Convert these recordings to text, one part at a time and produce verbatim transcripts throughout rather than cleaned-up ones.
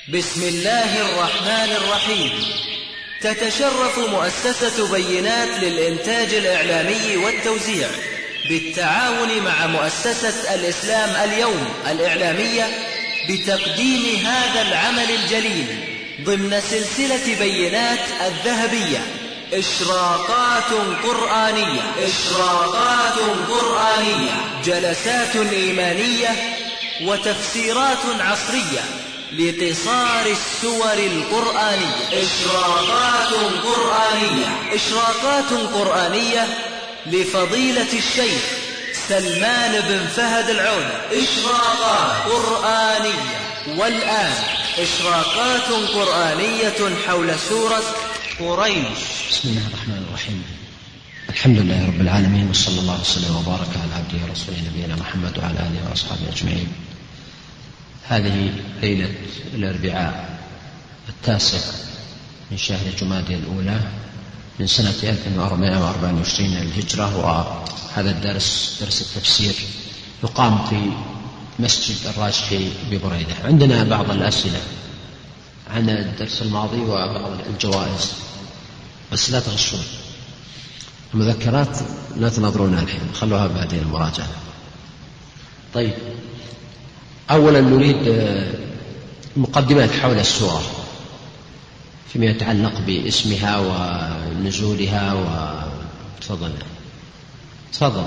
بسم الله الرحمن الرحيم. تتشرف مؤسسة بينات للإنتاج الإعلامي والتوزيع بالتعاون مع مؤسسة الإسلام اليوم الإعلامية بتقديم هذا العمل الجليل ضمن سلسلة بينات الذهبية، إشراقات قرآنية إشراقات قرآنية جلسات إيمانية وتفسيرات عصرية لقصار السور القرآنية. إشراقات قرآنية إشراقات قرآنية لفضيلة الشيخ سلمان بن فهد العودة. إشراقات قرآنية. والآن إشراقات قرآنية حول سورة قريش. بسم الله الرحمن الرحيم. الحمد لله رب العالمين، وصلى الله وسلم وبارك على عبده ورسوله نبينا محمد وعلى آله وأصحابه أجمعين. هذه ليلة الأربعاء التاسع من شهر جمادى الأولى من سنة ألف وأربعمائة وأربعة وعشرين للهجرة، وهذا الدرس درس التفسير يقام في مسجد الراجحي ببريدة. عندنا بعض الأسئلة عن الدرس الماضي وبعض الجوائز، بس لا تغشون المذكرات، لا تنظرونها الحين، خلوها بعدين المراجعة. طيب، أولا نريد مقدمات حول السورة فيما يتعلق باسمها ونزولها و... تفضل تفضل.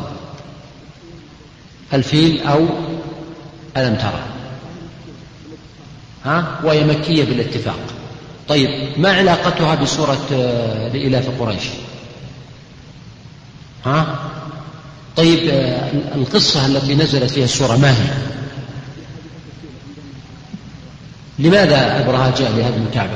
الفيل أو ألم ترى، ها، وهي مكية بالاتفاق. طيب، ما علاقتها بسورة لإلاف قريش؟ ها؟ طيب، القصة التي نزلت فيها السورة ما هي؟ لماذا أبرهة جاء لهدم الكعبة؟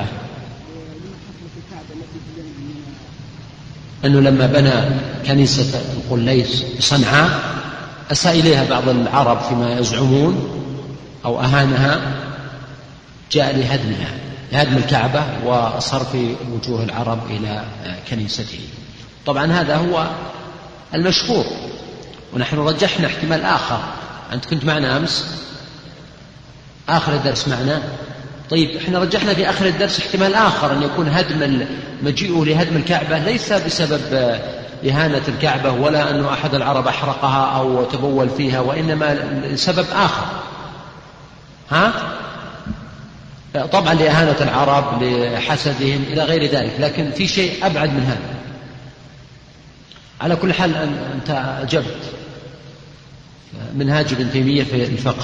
أنه لما بنى كنيسة القليس بصنعاء أساء إليها بعض العرب فيما يزعمون أو أهانها، جاء لهدمها لهدم الكعبة وصرف وجوه العرب إلى كنيسته. طبعا هذا هو المشهور، ونحن رجحنا احتمال آخر. أنت كنت معنا أمس آخر الدرس معنا. طيب، احنا رجحنا في آخر الدرس احتمال آخر، أن يكون هدم مجيئه لهدم الكعبة ليس بسبب إهانة الكعبة ولا أنه أحد العرب أحرقها أو تبول فيها، وإنما لسبب آخر. ها؟ طبعا لإهانة العرب، لحسدهم، إلى غير ذلك، لكن في شيء أبعد من هذا. على كل حال أنت أجبت. منهاج ابن تيمية في الفقه.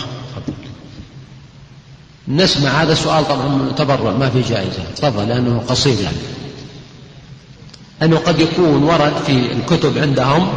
نسمع هذا السؤال، طبعا تبرع ما في جائزة، تفضل، لأنه قصير يعني. أنه قد يكون ورد في الكتب عندهم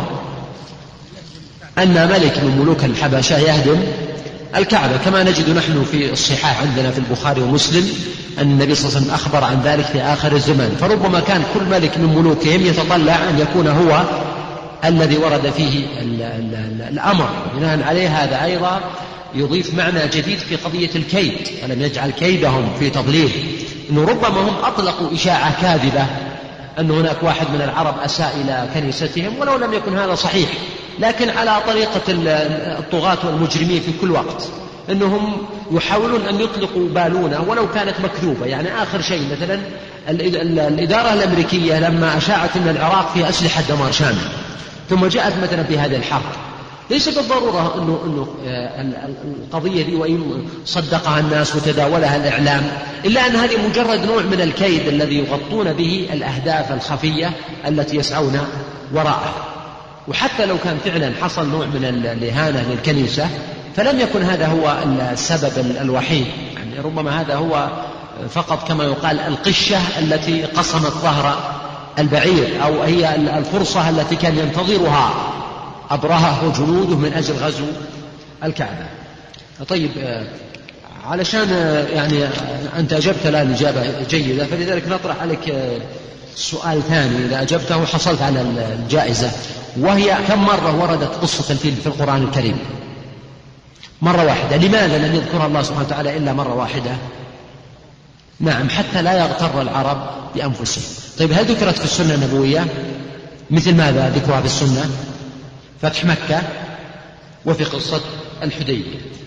أن ملك من ملوك الحبشة يهدم الكعبة، كما نجد نحن في الصحاح عندنا في البخاري ومسلم أن النبي صلى الله عليه وسلم أخبر عن ذلك في آخر الزمان. فربما كان كل ملك من ملوكهم يتطلع أن يكون هو الذي ورد فيه الأمر. بناء عليه هذا أيضا يضيف معنى جديد في قضية الكيد، ألم يجعل كيدهم في تضليل. إنه ربما هم أطلقوا إشاعة كاذبة أن هناك واحد من العرب أساء إلى كنيستهم، ولو لم يكن هذا صحيح، لكن على طريقة الطغاة والمجرمين في كل وقت، أنهم يحاولون أن يطلقوا بالونة ولو كانت مكذوبة. يعني آخر شيء مثلا الإدارة الأمريكية لما أشاعت أن العراق فيها أسلحة دمار شامل، ثم جاءت مثلا بهذه الحرب، ليس بالضرورة أنه, أنه القضية دي وإن صدقها الناس وتداولها الإعلام، إلا أن هذه مجرد نوع من الكيد الذي يغطون به الأهداف الخفية التي يسعون وراءها. وحتى لو كان فعلا حصل نوع من الإهانة للكنيسة، فلم يكن هذا هو السبب الوحيد. يعني ربما هذا هو فقط كما يقال القشة التي قصمت ظهر البعير، أو هي الفرصة التي كان ينتظرها أبرهة وجنوده من أجل غزو الكعبة. طيب، علشان يعني أنت أجبت لا الإجابة جيدة، فلذلك نطرح عليك سؤال ثاني. إذا أجبته حصلت على الجائزة، وهي كم مرة وردت قصة الفيل في القرآن الكريم؟ مرة واحدة. لماذا لم يذكرها الله سبحانه وتعالى إلا مرة واحدة؟ نعم، حتى لا يغتر العرب بأنفسهم. طيب، هل ذكرت في السنة النبوية؟ مثل ماذا ذكرها في السنة؟ فتح مكة، وفي قصة الحديبية.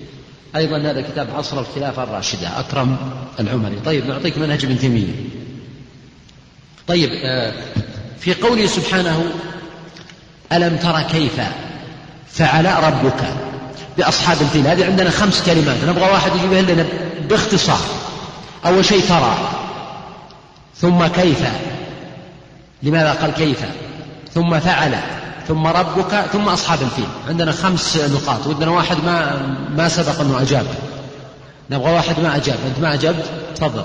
أيضا هذا كتاب عصر الخلافة الراشدة أكرم العمري. طيب نعطيك منهج ابن تيمية. طيب في قوله سبحانه ألم تر كيف فعل ربك بأصحاب الفيل، هذه عندنا خمس كلمات نبغى واحد يجيبها لنا باختصار. أول شيء ترى، ثم كيف، لماذا قال كيف، ثم فعل، ثم ربك، ثم أصحاب الفيل. عندنا خمس نقاط، ودنا واحد ما ما سبق أنه أجاب، نبغى واحد ما أجاب. أنت ما أجبت تفضل.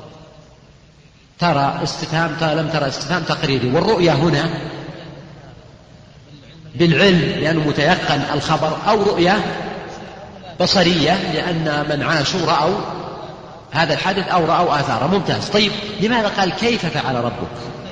ترى استفهام، لم ترى استفهام تقريري. والرؤيا هنا بالعلم لأنه متيقن الخبر، أو رؤيا بصرية لأن من عاشوا رأوا هذا الحدث أو رأوا آثاره. ممتاز. طيب لماذا قال كيف فعل ربك؟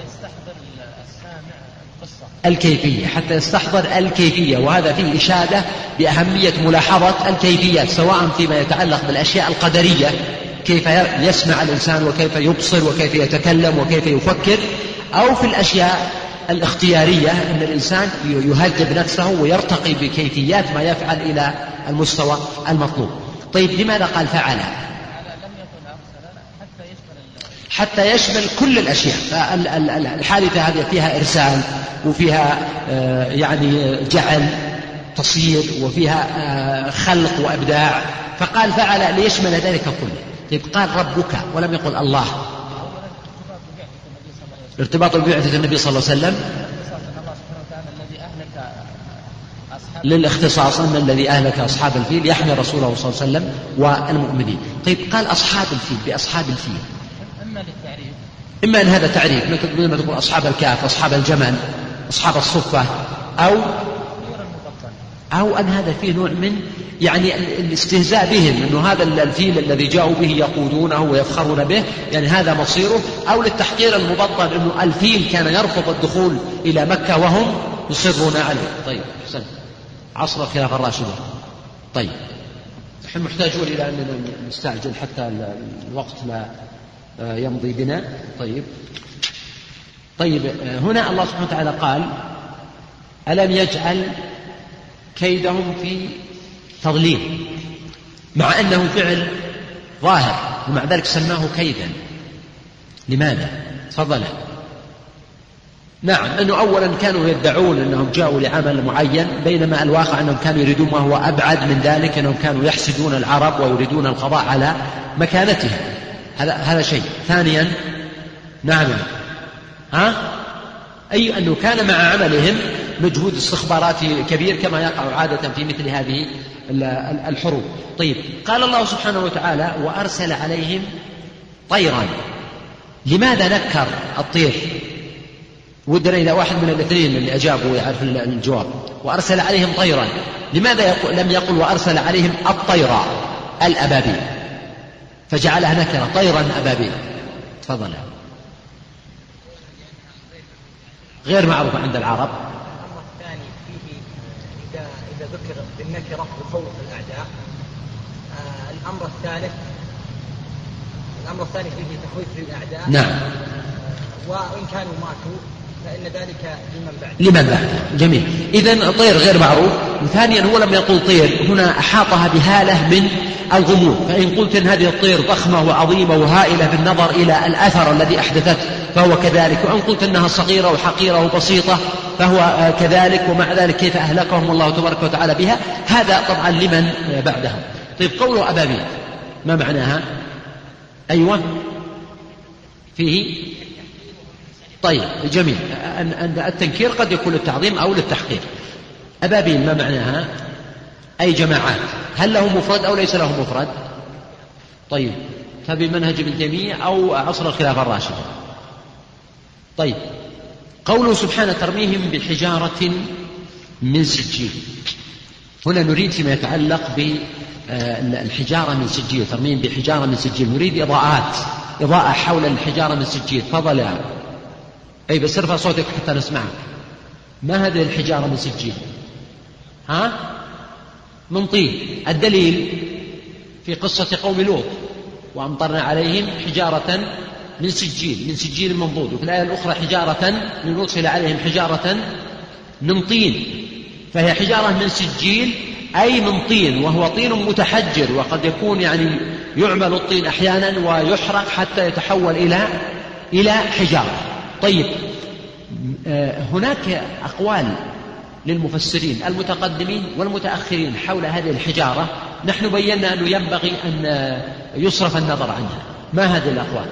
الكيفية، حتى يستحضر الكيفية، وهذا فيه إشادة بأهمية ملاحظة الكيفيات، سواء فيما يتعلق بالأشياء القدرية كيف يسمع الإنسان وكيف يبصر وكيف يتكلم وكيف يفكر، أو في الأشياء الاختيارية أن الإنسان يهذب نفسه ويرتقي بكيفيات ما يفعل إلى المستوى المطلوب. طيب لماذا قال فعل؟ حتى يشمل كل الأشياء. الحادثة هذه فيها إرسال، وفيها يعني جعل تصير، وفيها خلق وإبداع، فقال فعل ليشمل ذلك كله. طيب قال ربك ولم يقل الله. ارتباط ببعثة النبي صلى الله عليه وسلم للاختصاص، أن الذي أهلك أصحاب الفيل يحمي رسوله صلى الله عليه وسلم والمؤمنين. طيب قال أصحاب الفيل بأصحاب الفيل، إما للتعريف، إما أن هذا تعريف مثل ما تقول أصحاب الكهف، أصحاب الجمل، أصحاب الصفة، أو أو أن هذا فيه نوع من يعني الاستهزاء بهم، أنه هذا الفيل الذي جاءوا به يقودونه ويفخرون به، يعني هذا مصيره، أو للتحقير المبطن أنه الفيل كان يرفض الدخول إلى مكة وهم يصرون عليه. طيب حسن، عصر الخلافة الراشدة. طيب نحن محتاجون إلى أن نستعجل حتى الوقت لا يمضي بنا. طيب طيب هنا الله سبحانه وتعالى قال ألم يجعل كيدهم في تضليل، مع أنه فعل ظاهر ومع ذلك سماه كيدا. لماذا؟ تفضل. نعم، أنه أولا كانوا يدعون أنهم جاءوا لعمل معين، بينما الواقع أنهم كانوا يريدون ما هو أبعد من ذلك، أنهم كانوا يحسدون العرب ويريدون القضاء على مكانتها. هذا هذا شيء. ثانيا نعم ها أي أنه كان مع عملهم مجهود استخباراتي كبير كما يقع عادة في مثل هذه الحروب. طيب قال الله سبحانه وتعالى وأرسل عليهم طيرا. لماذا نكر الطير؟ ودنا إلى واحد من الاثنين اللي أجابوا يعرف الجواب. وأرسل عليهم طيرا، لماذا يقول لم يقل وأرسل عليهم الطيرة الأبابيل، فجعلها نكرة طيرا أبابيل؟ تفضل. غير معروف عند العرب. الأمر الثاني فيه إذا إذا ذكر بالنكرة بخوف الأعداء. آه الأمر الثالث الأمر الثاني فيه تخويف للأعداء. نعم. وإن كانوا ماتوا فإن ذلك لمن بعد. لمن بعد. جميل. إذن طير غير معروف. وثانيا هو لم يقل طير، هنا أحاطها بهالة من الغموض. فإن قلت إن هذه الطير ضخمة وعظيمة وهائلة بالنظر إلى الأثر الذي أحدثته فهو كذلك، وإن قلت أنها صغيرة وحقيرة وبسيطة فهو كذلك، ومع ذلك كيف أهلكهم الله تبارك وتعالى بها، هذا طبعا لمن بعدهم. طيب قوله أبابيل ما معناها؟ أيوة فيه. طيب جميل. أن التنكير قد يكون للتعظيم أو للتحقير. أبابيل ما معناها؟ أي جماعات. هل له مفرد أو ليس له مفرد؟ طيب فبمنهج ابن تيمية أو عصر الخلافة الراشدة. طيب قوله سبحانه ترميهم بحجارة من سجيل، هنا نريد فيما يتعلق بالحجارة من سجيل، ترميهم بحجارة من سجيل، نريد إضاءات، إضاءة حول الحجارة من سجيل. تفضل يا أي بس ارفع صوتك حتى نسمعك. ما هذه الحجارة من سجيل؟ ها؟ من طين. الدليل في قصة قوم لوط وأمطرنا عليهم حجارة من سجيل، من سجيل منضود. وفي الآية الأخرى حجارة لنرسل عليهم حجارة من طين، فهي حجارة من سجيل أي من طين، وهو طين متحجر، وقد يكون يعني يعمل الطين أحيانا ويحرق حتى يتحول إلى إلى حجارة. طيب، هناك أقوال للمفسرين المتقدمين والمتأخرين حول هذه الحجارة، نحن بينا أنه ينبغي أن يصرف النظر عنها. ما هذه الأقوال؟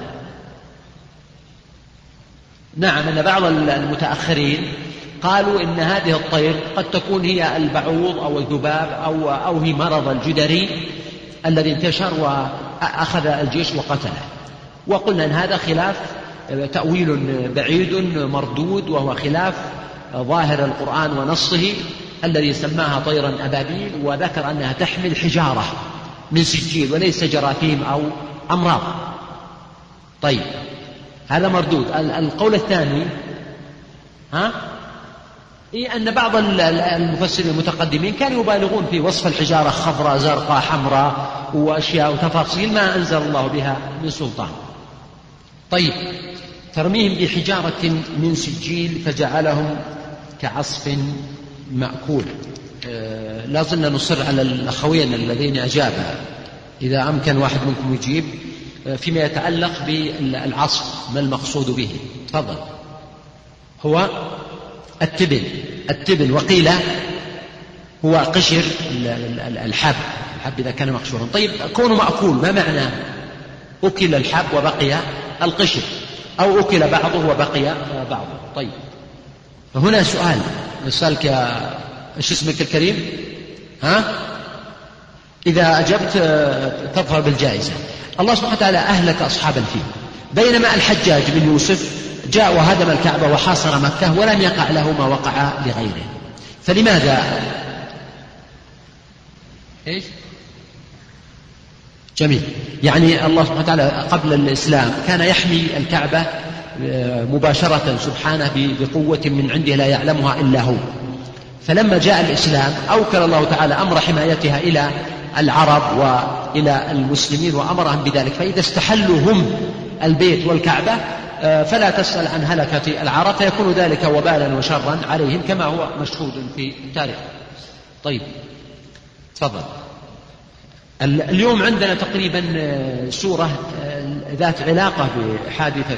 نعم، أن بعض المتأخرين قالوا إن هذه الطير قد تكون هي البعوض أو الذباب أو أو هي مرض الجدري الذي انتشر وأخذ الجيش وقتله، وقلنا أن هذا خلاف تأويل بعيد مردود، وهو خلاف ظاهر القرآن ونصه الذي سماها طيرا أبابيل، وذكر أنها تحمل حجارة من سجيل وليس جراثيم أو أمراض. طيب، هذا مردود. القول الثاني ها إيه أن بعض المفسرين المتقدمين كانوا يبالغون في وصف الحجارة خضراء زرقاء حمراء وأشياء وتفاصيل ما أنزل الله بها من سلطان. طيب، ترميهم بحجارة من سجيل فجعلهم كعصف مأكول. آه لا زلنا نصر على الأخوين الذين أجابا، إذا أمكن واحد منكم يجيب آه فيما يتعلق بالعصف ما المقصود به. تفضل. هو التبن التبن وقيل هو قشر الحب الحب إذا كان مقشورا. طيب، كونه مأكول ما معنى أكل الحب وبقي القشر، أو أكل بعضه وبقي بعضه؟ طيب، هنا سؤال نسألك، إيش اسمك الكريم؟ ها؟ إذا أجبت تظفر بالجائزة. الله سبحانه وتعالى أهلك أصحاب الفيل، بينما الحجاج بن يوسف جاء وهدم الكعبة وحاصر مكة ولم يقع له ما وقع لغيره، فلماذا؟ إيش؟ جميل. يعني الله سبحانه وتعالى قبل الإسلام كان يحمي الكعبة مباشرة سبحانه بقوة من عنده لا يعلمها إلا هو، فلما جاء الإسلام أوكل الله تعالى أمر حمايتها إلى العرب وإلى المسلمين وأمرهم بذلك، فإذا استحلوا هم البيت والكعبة فلا تسأل عن هلكة العرب، فيكون ذلك وبالا وشرا عليهم كما هو مشهود في التاريخ. طيب، تفضل. اليوم عندنا تقريبا سورة ذات علاقة بحادثة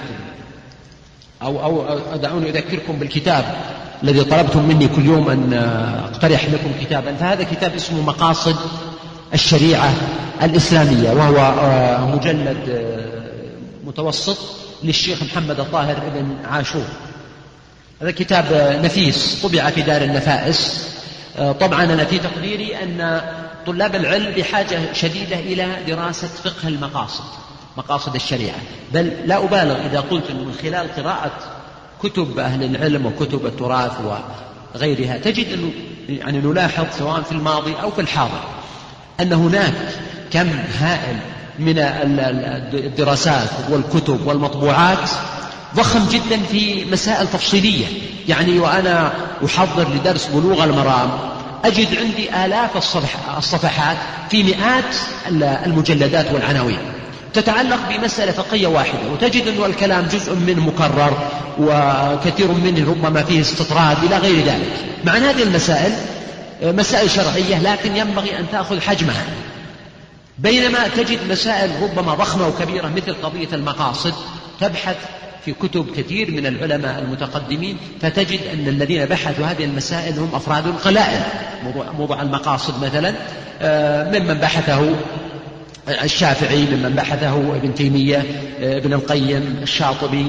أو, أو دعوني أذكركم بالكتاب الذي طلبتم مني كل يوم أن أقترح لكم كتابا، فهذا كتاب اسمه مقاصد الشريعة الإسلامية، وهو مجلد متوسط للشيخ محمد الطاهر بن عاشور. هذا كتاب نفيس طبع في دار النفائس. طبعا أنا في تقديري أن طلاب العلم بحاجة شديدة إلى دراسة فقه المقاصد، مقاصد الشريعة، بل لا أبالغ إذا قلت أنه من خلال قراءة كتب أهل العلم وكتب التراث وغيرها تجد أنه يعني نلاحظ سواء في الماضي أو في الحاضر أن هناك كم هائل من الدراسات والكتب والمطبوعات ضخم جدا في مسائل تفصيلية. يعني وأنا أحضر لدرس بلوغ المرام أجد عندي آلاف الصفحات في مئات المجلدات والعناوين تتعلق بمسألة فقهية واحدة، وتجد أن الكلام جزء منه مكرر وكثير منه ربما فيه استطراد إلى غير ذلك. مع أن هذه المسائل مسائل شرعية لكن ينبغي أن تأخذ حجمها، بينما تجد مسائل ربما ضخمة وكبيرة مثل قضية المقاصد تبحث في كتب كثير من العلماء المتقدمين، فتجد أن الذين بحثوا هذه المسائل هم أفراد قلائل. موضوع المقاصد مثلا ممن بحثه الشافعي، ممن بحثه ابن تيمية، ابن القيم، الشاطبي،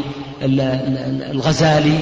الغزالي،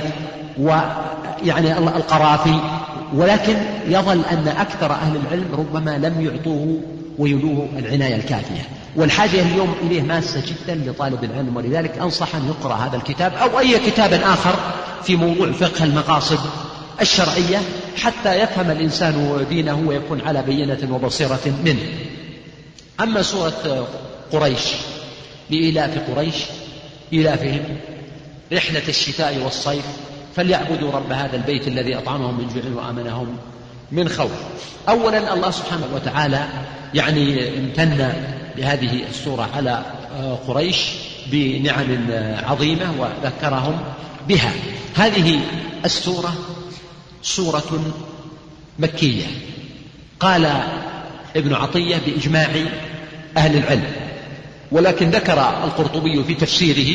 ويعني القرافي، ولكن يظل أن أكثر أهل العلم ربما لم يعطوه ويلوه العناية الكافية، والحاجة اليوم إليه ماسة جدا لطالب العلم، ولذلك أنصح أن يقرأ هذا الكتاب أو أي كتاب آخر في موضوع فقه المقاصد الشرعية حتى يفهم الإنسان دينه ويكون على بينة وبصيرة منه. أما سورة قريش، لإيلاف قريش إيلافهم رحلة الشتاء والصيف فليعبدوا رب هذا البيت الذي أطعمهم من جوع وآمنهم من خوف. أولا الله سبحانه وتعالى يعني امتن بهذه السورة على قريش بنعم عظيمة وذكرهم بها. هذه السورة سورة مكية، قال ابن عطية بإجماع أهل العلم، ولكن ذكر القرطبي في تفسيره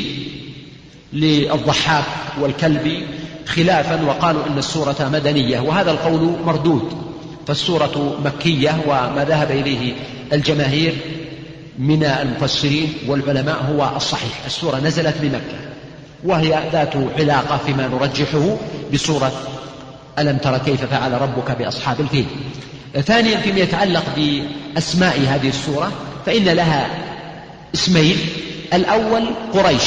للضحاك والكلبي خلافا، وقالوا إن السورة مدنية، وهذا القول مردود، فالسورة مكية، وما ذهب إليه الجماهير من المفسرين والعلماء هو الصحيح. السورة نزلت بمكة، وهي ذات علاقة فيما نرجحه بسورة ألم تر كيف فعل ربك بأصحاب الفيل. ثانيا فيما يتعلق بأسماء هذه السورة، فإن لها اسمين، الأول قريش،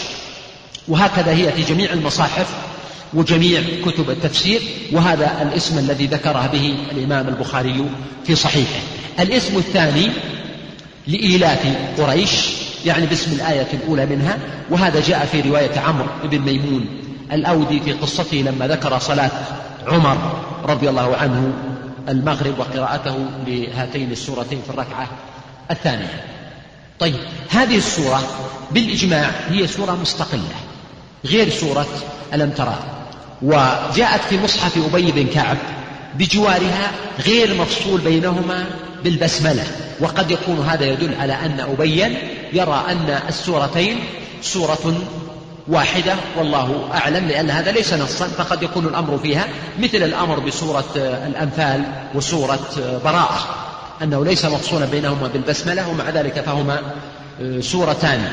وهكذا هي في جميع المصاحف وجميع كتب التفسير، وهذا الاسم الذي ذكره به الإمام البخاري في صحيحه. الاسم الثاني لإيلاف قريش، يعني باسم الآية الأولى منها، وهذا جاء في رواية عمرو بن ميمون الأودي في قصته لما ذكر صلاة عمر رضي الله عنه المغرب وقراءته لهاتين السورتين في الركعة الثانية. طيب، هذه السورة بالإجماع هي سورة مستقلة غير سورة ألم ترى، وجاءت في مصحف أبي بن كعب بجوارها غير مفصول بينهما بالبسملة، وقد يكون هذا يدل على أن أبيا يرى أن السورتين سورة واحدة، والله أعلم، لأن هذا ليس نصا، فقد يكون الأمر فيها مثل الأمر بسورة الأنفال وسورة براءة، أنه ليس مفصولا بينهما بالبسملة، ومع ذلك فهما سورتان.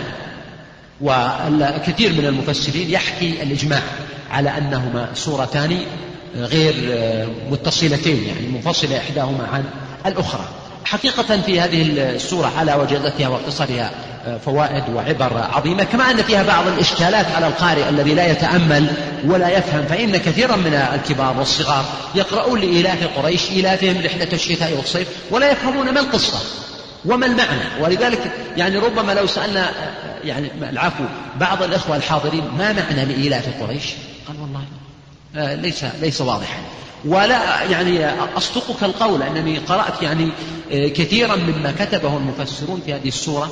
والكثير من المفسرين يحكي الإجماع على أنهما سورتان غير متصلتين، يعني منفصلة إحداهما عن الأخرى. حقيقة في هذه السورة على وجلتها واقتصارها فوائد وعبر عظيمة، كما أن فيها بعض الإشكالات على القارئ الذي لا يتأمل ولا يفهم، فإن كثيرا من الكبار والصغار يقرؤون لإيلاف قريش إيلافهم رحلة الشتاء والصيف ولا يفهمون ما القصة وما المعنى. ولذلك يعني ربما لو سألنا يعني العفو بعض الإخوة الحاضرين ما معنى لإيلاف قريش، قال والله آه ليس ليس واضحا، ولا يعني أصدقك القول أنني قرأت يعني كثيرا مما كتبه المفسرون في هذه السورة،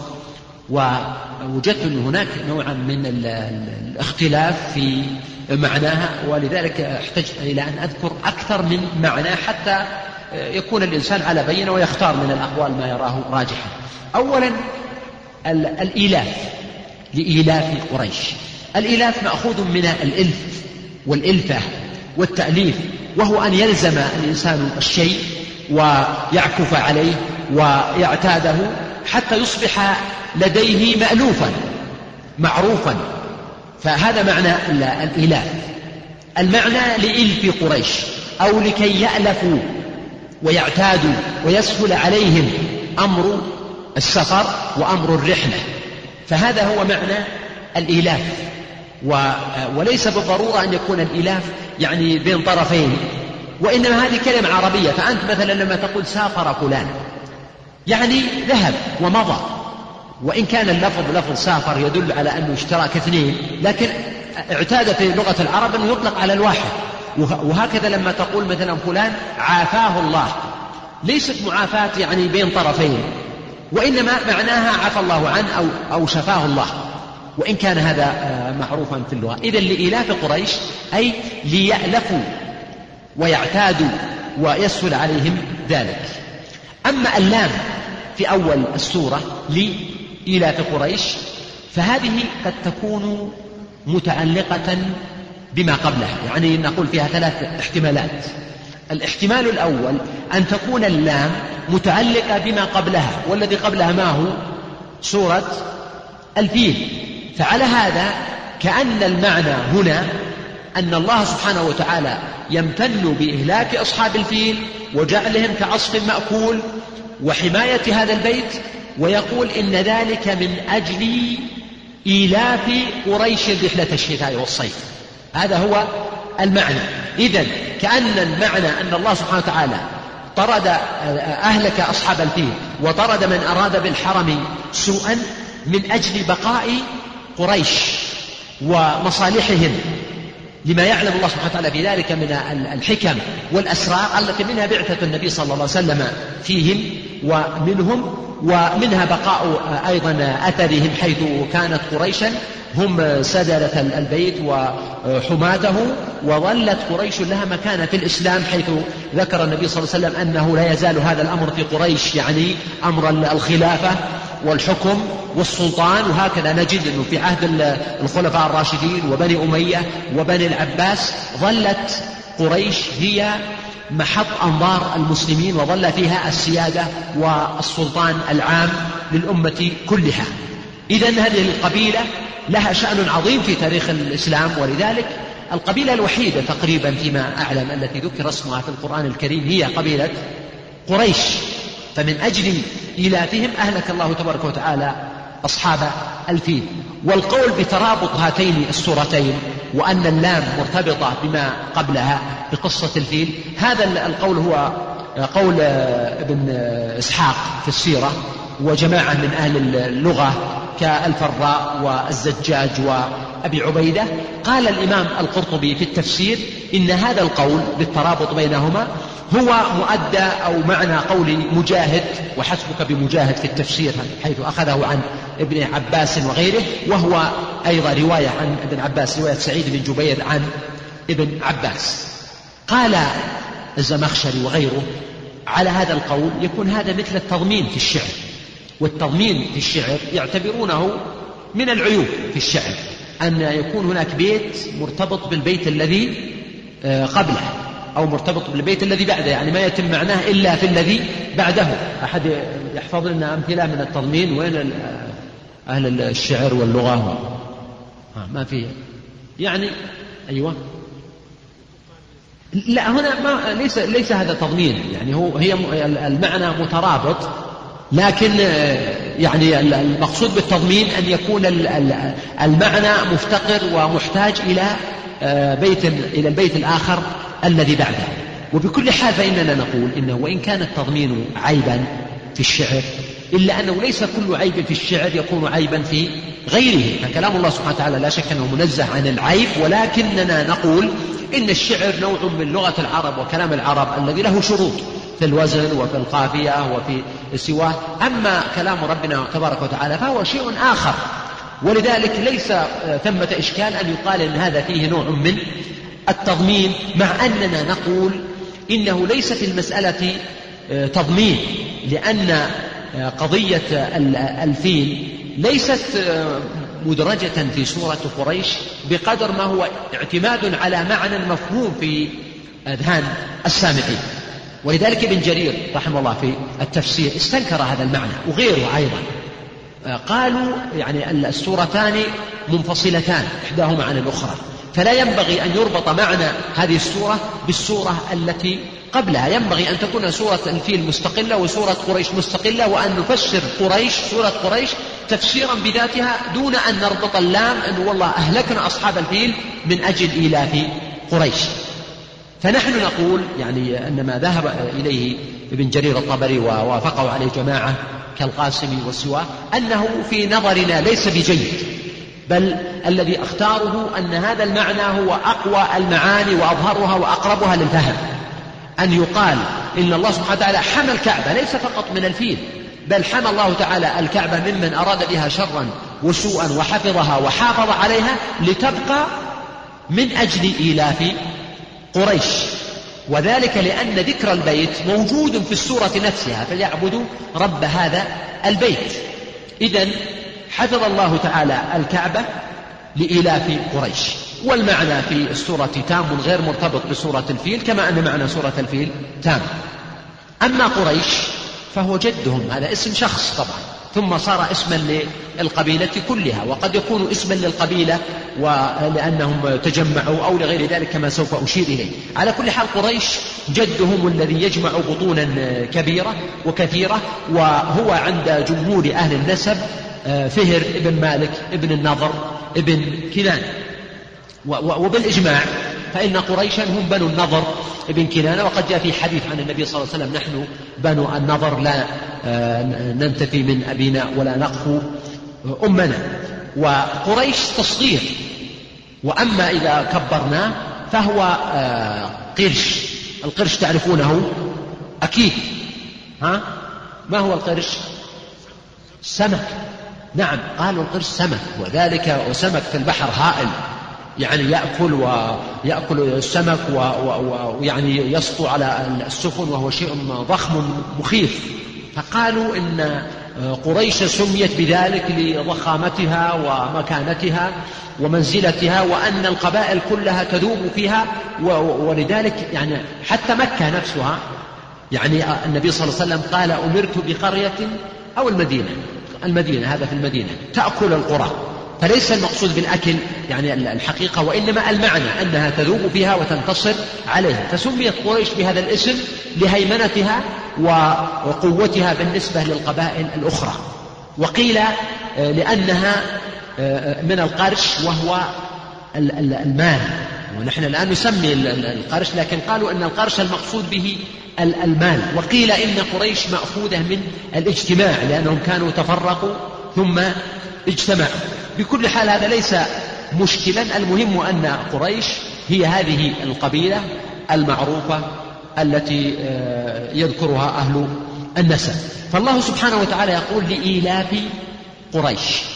ووجدت أن هناك نوعا من الاختلاف في معناها، ولذلك احتجت إلى أن أذكر أكثر من معنى حتى يكون الإنسان على بينة ويختار من الأقوال ما يراه راجحا. أولا الإيلاف لإيلاف قريش، الإيلاف مأخوذ من الإلف والإلفة والتأليف، وهو أن يلزم الإنسان الشيء ويعكف عليه ويعتاده حتى يصبح لديه مألوفا معروفا، فهذا معنى الإيلاف. المعنى لإلف قريش أو لكي يألفوا ويعتادوا ويسهل عليهم أمر السفر وأمر الرحلة، فهذا هو معنى الإيلاف. وليس بالضرورة أن يكون الإيلاف يعني بين طرفين، وإنما هذه كلمة عربية. فأنت مثلا لما تقول سافر فلان يعني ذهب ومضى، وإن كان اللفظ لفظ سافر يدل على أنه اشتراك اثنين، لكن اعتاد في لغة العرب أنه يطلق على الواحد. وهكذا لما تقول مثلا فلان عافاه الله، ليست معافاة يعني بين طرفين، وإنما معناها عفى الله عنه أو, أو شفاه الله، وإن كان هذا معروفا في اللغة. إذن لإيلاف قريش أي ليألفوا ويعتادوا ويسهل عليهم ذلك. أما اللام في أول السورة لإيلاف قريش فهذه قد تكون متعلقة بما قبلها، يعني نقول فيها ثلاث احتمالات. الاحتمال الأول أن تكون اللام متعلقة بما قبلها، والذي قبلها ما هو؟ سورة الفيل. فعلى هذا كأن المعنى هنا أن الله سبحانه وتعالى يمتن بإهلاك أصحاب الفيل وجعلهم كعصف مأكول وحماية هذا البيت، ويقول إن ذلك من أجل إيلاف قريش رحلة الشتاء والصيف. هذا هو المعنى. إذن كأن المعنى أن الله سبحانه وتعالى طرد أهلك أصحاب الفيل وطرد من أراد بالحرم سوءا من أجل بقاء قريش ومصالحهم، لما يعلم الله سبحانه وتعالى بذلك من الحكم والأسرار التي منها بعثة النبي صلى الله عليه وسلم فيهم ومنهم، ومنها بقاء أيضا أثرهم، حيث كانت قريشا هم سدلة البيت وحماته، وظلت قريش لها مكانة في الإسلام، حيث ذكر النبي صلى الله عليه وسلم أنه لا يزال هذا الأمر في قريش، يعني أمر الخلافة والحكم والسلطان. وهكذا نجد أنه في عهد الخلفاء الراشدين وبني أمية وبني العباس ظلت قريش هي محط أنظار المسلمين، وظل فيها السيادة والسلطان العام للأمة كلها. إذن هذه القبيلة لها شأن عظيم في تاريخ الإسلام، ولذلك القبيلة الوحيدة تقريبا فيما أعلم التي ذكر اسمها في القرآن الكريم هي قبيلة قريش. فمن أجل إيلافهم أهلك الله تبارك وتعالى أصحاب الفيل. والقول بترابط هاتين السورتين وأن اللام مرتبطة بما قبلها بقصة الفيل، هذا القول هو قول ابن إسحاق في السيرة وجماعة من أهل اللغة كالفراء والزجاج وأبي عبيدة. قال الإمام القرطبي في التفسير إن هذا القول بالترابط بينهما هو مؤدى أو معنى قول مجاهد، وحسبك بمجاهد في التفسير حيث أخذه عن ابن عباس وغيره، وهو أيضا رواية عن ابن عباس، رواية سعيد بن جبير عن ابن عباس. قال الزمخشري وغيره على هذا القول يكون هذا مثل التضمين في الشعر، والتضمين في الشعر يعتبرونه من العيوب في الشعر أن يكون هناك بيت مرتبط بالبيت الذي قبله أو مرتبط بالبيت الذي بعده، يعني ما يتم معناه إلا في الذي بعده. أحد يحفظ لنا أمثلة من التضمين؟ وين أهل الشعر واللغة؟ ما فيه يعني. أيوة، لا هنا ما ليس ليس هذا تضمين، يعني هو هي المعنى مترابط، لكن يعني المقصود بالتضمين أن يكون المعنى مفتقر ومحتاج إلى بيت إلى البيت الآخر الذي بعده. وبكل حال فإننا نقول إنه وإن كان التضمين عيبا في الشعر، إلا أنه ليس كل عيب في الشعر يكون عيبا في غيره. فكلام الله سبحانه وتعالى لا شك أنه منزه عن العيب، ولكننا نقول إن الشعر نوع من لغة العرب وكلام العرب الذي له شروط في الوزن وفي القافية وفي سواه. أما كلام ربنا تبارك وتعالى فهو شيء آخر، ولذلك ليس ثمة إشكال أن يقال إن هذا فيه نوع من التضمين، مع أننا نقول إنه ليس في المسألة تضمين، لأن قضية الفيل ليست مدرجة في سورة قريش بقدر ما هو اعتماد على معنى مفهوم في أذهان السامعين. ولذلك ابن جرير رحمه الله في التفسير استنكر هذا المعنى وغيره أيضا. قالوا يعني السورتان منفصلتان إحداهما عن الأخرى، فلا ينبغي أن يربط معنى هذه السورة بالسورة التي قبلها. ينبغي أن تكون سورة الفيل مستقلة وسورة قريش مستقلة، وأن نفسر قريش سورة قريش تفسيرا بذاتها دون أن نربط اللام أن والله أهلكنا أصحاب الفيل من أجل إيلاف قريش. فنحن نقول يعني أن ما ذهب إليه ابن جرير الطبري ووافقه عليه جماعة كالقاسمي والسواه أنه في نظرنا ليس بجيد، بل الذي أختاره أن هذا المعنى هو أقوى المعاني وأظهرها وأقربها للفهم، أن يقال إن الله سبحانه وتعالى حمى الكعبة ليس فقط من الفيل، بل حمى الله تعالى الكعبة ممن أراد بها شرا وسوءا وحفظها وحافظ عليها لتبقى من أجل إيلاف قريش. وذلك لأن ذكر البيت موجود في السورة نفسها، فليعبدوا رب هذا البيت. إذن حفظ الله تعالى الكعبة لإيلاف قريش، والمعنى في السورة تام غير مرتبط بسورة الفيل، كما أن معنى سورة الفيل تام. أما قريش فهو جدهم، هذا اسم شخص طبعا، ثم صار اسما للقبيلة كلها، وقد يكون اسما للقبيلة ولأنهم تجمعوا أو لغير ذلك كما سوف أشير إليه. على كل حال قريش جدهم الذي يجمع بطونا كبيرة وكثيرة، وهو عند جمهور أهل النسب فهر ابن مالك ابن النضر ابن كنان. وبالإجماع فإن قريشا هم بنو النضر ابن كنانة، وقد جاء في حديث عن النبي صلى الله عليه وسلم نحن بنو النضر لا ننتفي من أبينا ولا نقفو أمنا. وقريش تصغير، وأما إذا كبرناه فهو قرش. القرش تعرفونه أكيد، ها؟ ما هو القرش؟ سمك. نعم قالوا القرش سمك، وذلك وسمك في البحر هائل، يعني يأكل ويأكل السمك ويعني يسطو على السفن، وهو شيء ضخم مخيف. فقالوا إن قريش سميت بذلك لضخامتها ومكانتها ومنزلتها، وأن القبائل كلها تذوب فيها، ولذلك يعني حتى مكة نفسها، يعني النبي صلى الله عليه وسلم قال أمرت بقرية أو المدينة، المدينة هذا في المدينة تأكل القرى، فليس المقصود بالأكل يعني الحقيقة، وإنما المعنى أنها تذوب فيها وتنتصر عليها. فسميت قريش بهذا الاسم لهيمنتها وقوتها بالنسبة للقبائل الأخرى. وقيل لأنها من القرش وهو المال، ونحن الآن نسمي القرش، لكن قالوا أن القرش المقصود به المال. وقيل إن قريش مأخوذة من الاجتماع، لأنهم كانوا تفرقوا ثم اجتمعوا. بكل حال هذا ليس مشكلا، المهم أن قريش هي هذه القبيلة المعروفة التي يذكرها أهل النسب. فالله سبحانه وتعالى يقول لإيلاف قريش،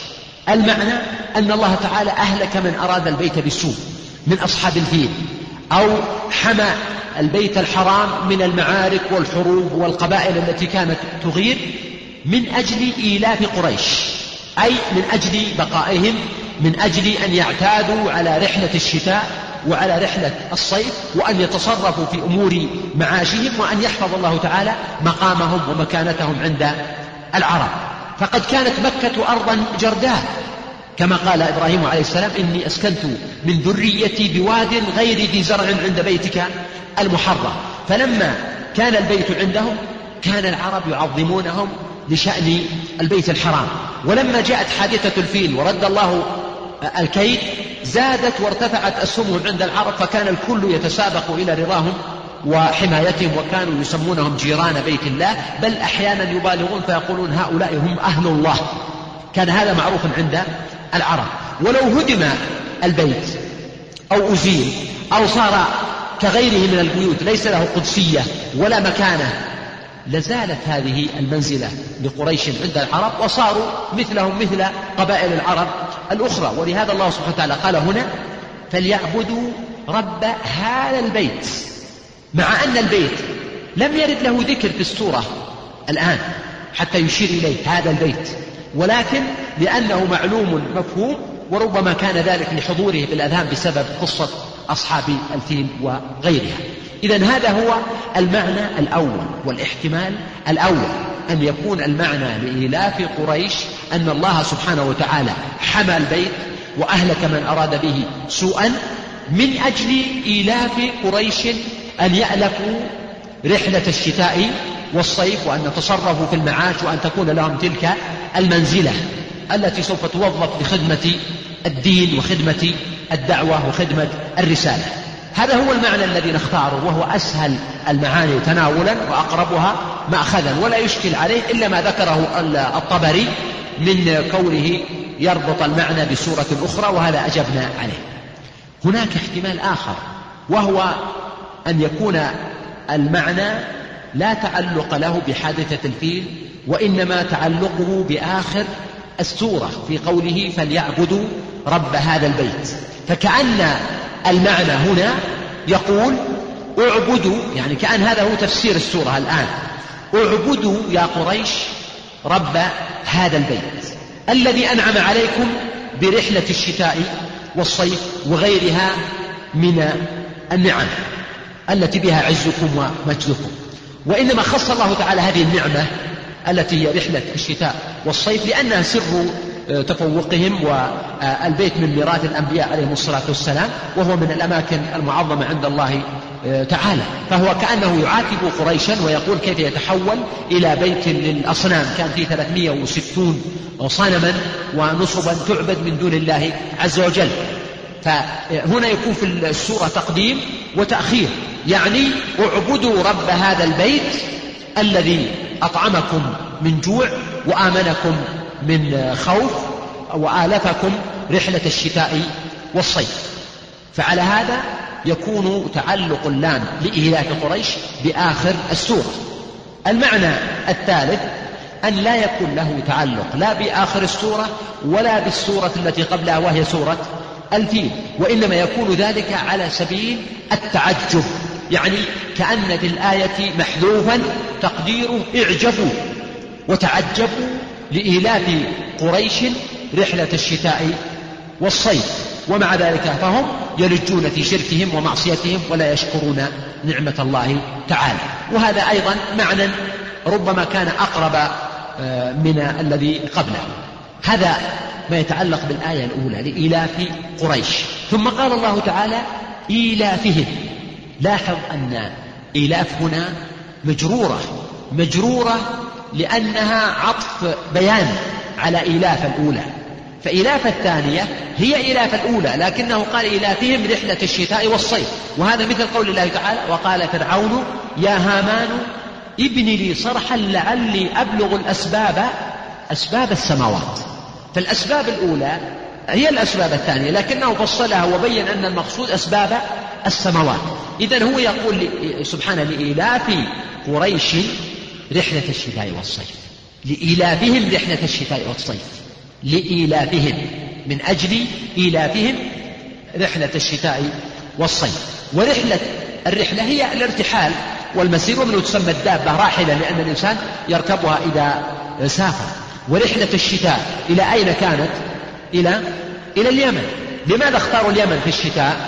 المعنى أن الله تعالى أهلك من أراد البيت بالسوء من أصحاب الفيل، أو حمى البيت الحرام من المعارك والحروب والقبائل التي كانت تغير، من أجل إيلاف قريش، أي من أجل بقائهم، من أجل أن يعتادوا على رحلة الشتاء وعلى رحلة الصيف، وأن يتصرفوا في أمور معاشهم، وأن يحفظ الله تعالى مقامهم ومكانتهم عند العرب. فقد كانت مكة أرضا جرداء، كما قال إبراهيم عليه السلام إني أسكنت من ذريتي بواد غير ذي زرع عند بيتك المحرم. فلما كان البيت عندهم كان العرب يعظمونهم لشأن البيت الحرام، ولما جاءت حادثة الفيل ورد الله الكيد زادت وارتفعت أسهمهم عند العرب، فكان الكل يتسابق إلى رضاهم وحمايتهم، وكانوا يسمونهم جيران بيت الله، بل أحيانا يبالغون فيقولون هؤلاء هم أهل الله. كان هذا معروفا عند العرب. ولو هدم البيت أو أزيل أو صار كغيره من البيوت ليس له قدسية ولا مكانة، لزالت هذه المنزلة لقريش عند العرب، وصاروا مثلهم مثل قبائل العرب الأخرى. ولهذا الله سبحانه وتعالى قال هنا فليعبدوا رب هذا البيت، مع أن البيت لم يرد له ذكر في السورة الآن حتى يشير إليه هذا البيت، ولكن لأنه معلوم مفهوم، وربما كان ذلك لحضوره في الأذهان بسبب قصة أصحاب الفيل وغيرها. إذن هذا هو المعنى الأول والاحتمال الأول، أن يكون المعنى لإيلاف قريش أن الله سبحانه وتعالى حمى البيت وأهلك من أراد به سوءا، من أجل إيلاف قريش أن يألفوا رحلة الشتاء والصيف، وأن يتصرفوا في المعاش، وأن تكون لهم تلك المنزلة التي سوف توظف لخدمة الدين وخدمة الدعوة وخدمة الرسالة. هذا هو المعنى الذي نختاره، وهو أسهل المعاني تناولا وأقربها مأخذا، ولا يشكل عليه إلا ما ذكره الطبري من كونه يربط المعنى بسورة أخرى، وهذا أجبنا عليه. هناك احتمال آخر، وهو أن يكون المعنى لا تعلق له بحادثة الفيل، وإنما تعلقه بآخر السورة في قوله فليعبدوا رب هذا البيت. فكأن المعنى هنا يقول اعبدوا، يعني كأن هذا هو تفسير السورة الآن، اعبدوا يا قريش رب هذا البيت الذي أنعم عليكم برحلة الشتاء والصيف وغيرها من النعم التي بها عزكم ومجدكم. وإنما خص الله تعالى هذه النعمة التي هي رحلة الشتاء والصيف لأنها سر تفوقهم، والبيت من ميراث الأنبياء عليهم الصلاة والسلام، وهو من الأماكن المعظمة عند الله تعالى. فهو كأنه يعاتب قريشا ويقول كيف يتحول إلى بيت للأصنام كان فيه ثلاثمائة وستين صنما ونصبا تعبد من دون الله عز وجل. فهنا يكون في السورة تقديم وتأخير، يعني اعبدوا رب هذا البيت الذي أطعمكم من جوع وآمنكم من خوف وآلفكم رحلة الشتاء والصيف. فعلى هذا يكون تعلق اللام لإهلاك قريش بآخر السورة. المعنى الثالث أن لا يكون له تعلق لا بآخر السورة ولا بالسورة التي قبلها وهي سورة الفيل، وإنما يكون ذلك على سبيل التعجب، يعني كأن في الآية محذوفا تقديره اعجبوا وتعجبوا لإيلاف قريش رحلة الشتاء والصيف، ومع ذلك فهم يلجون في شركهم ومعصيتهم ولا يشكرون نعمة الله تعالى. وهذا أيضا معنى ربما كان أقرب من الذي قبله. هذا ما يتعلق بالآية الأولى لإيلاف قريش. ثم قال الله تعالى إيلافهم. لاحظ أن إيلاف هنا مجرورة مجرورة لأنها عطف بيان على إيلاف الأولى، فإيلاف الثانية هي إيلاف الأولى، لكنه قال إيلافهم رحلة الشتاء والصيف. وهذا مثل قول الله تعالى وقال فرعون يا هامان ابن لي صرحا لعلي أبلغ الأسباب أسباب السماوات. فالأسباب الأولى هي الأسباب الثانية، لكنه فصلها وبين أن المقصود أسباب السماوات. إذن هو يقول سبحانه لإيلاف قريش رحلة الشتاء والصيف، لإيلافهم رحلة الشتاء والصيف، لإيلافهم من أجل إيلافهم رحلة الشتاء والصيف. ورحلة الرحلة هي الارتحال والمسير، ومنه تسمى الدابة راحلة لأن الإنسان يركبها إذا سافر. ورحلة الشتاء إلى أين كانت؟ إلى إلى اليمن. لماذا اختاروا اليمن في الشتاء؟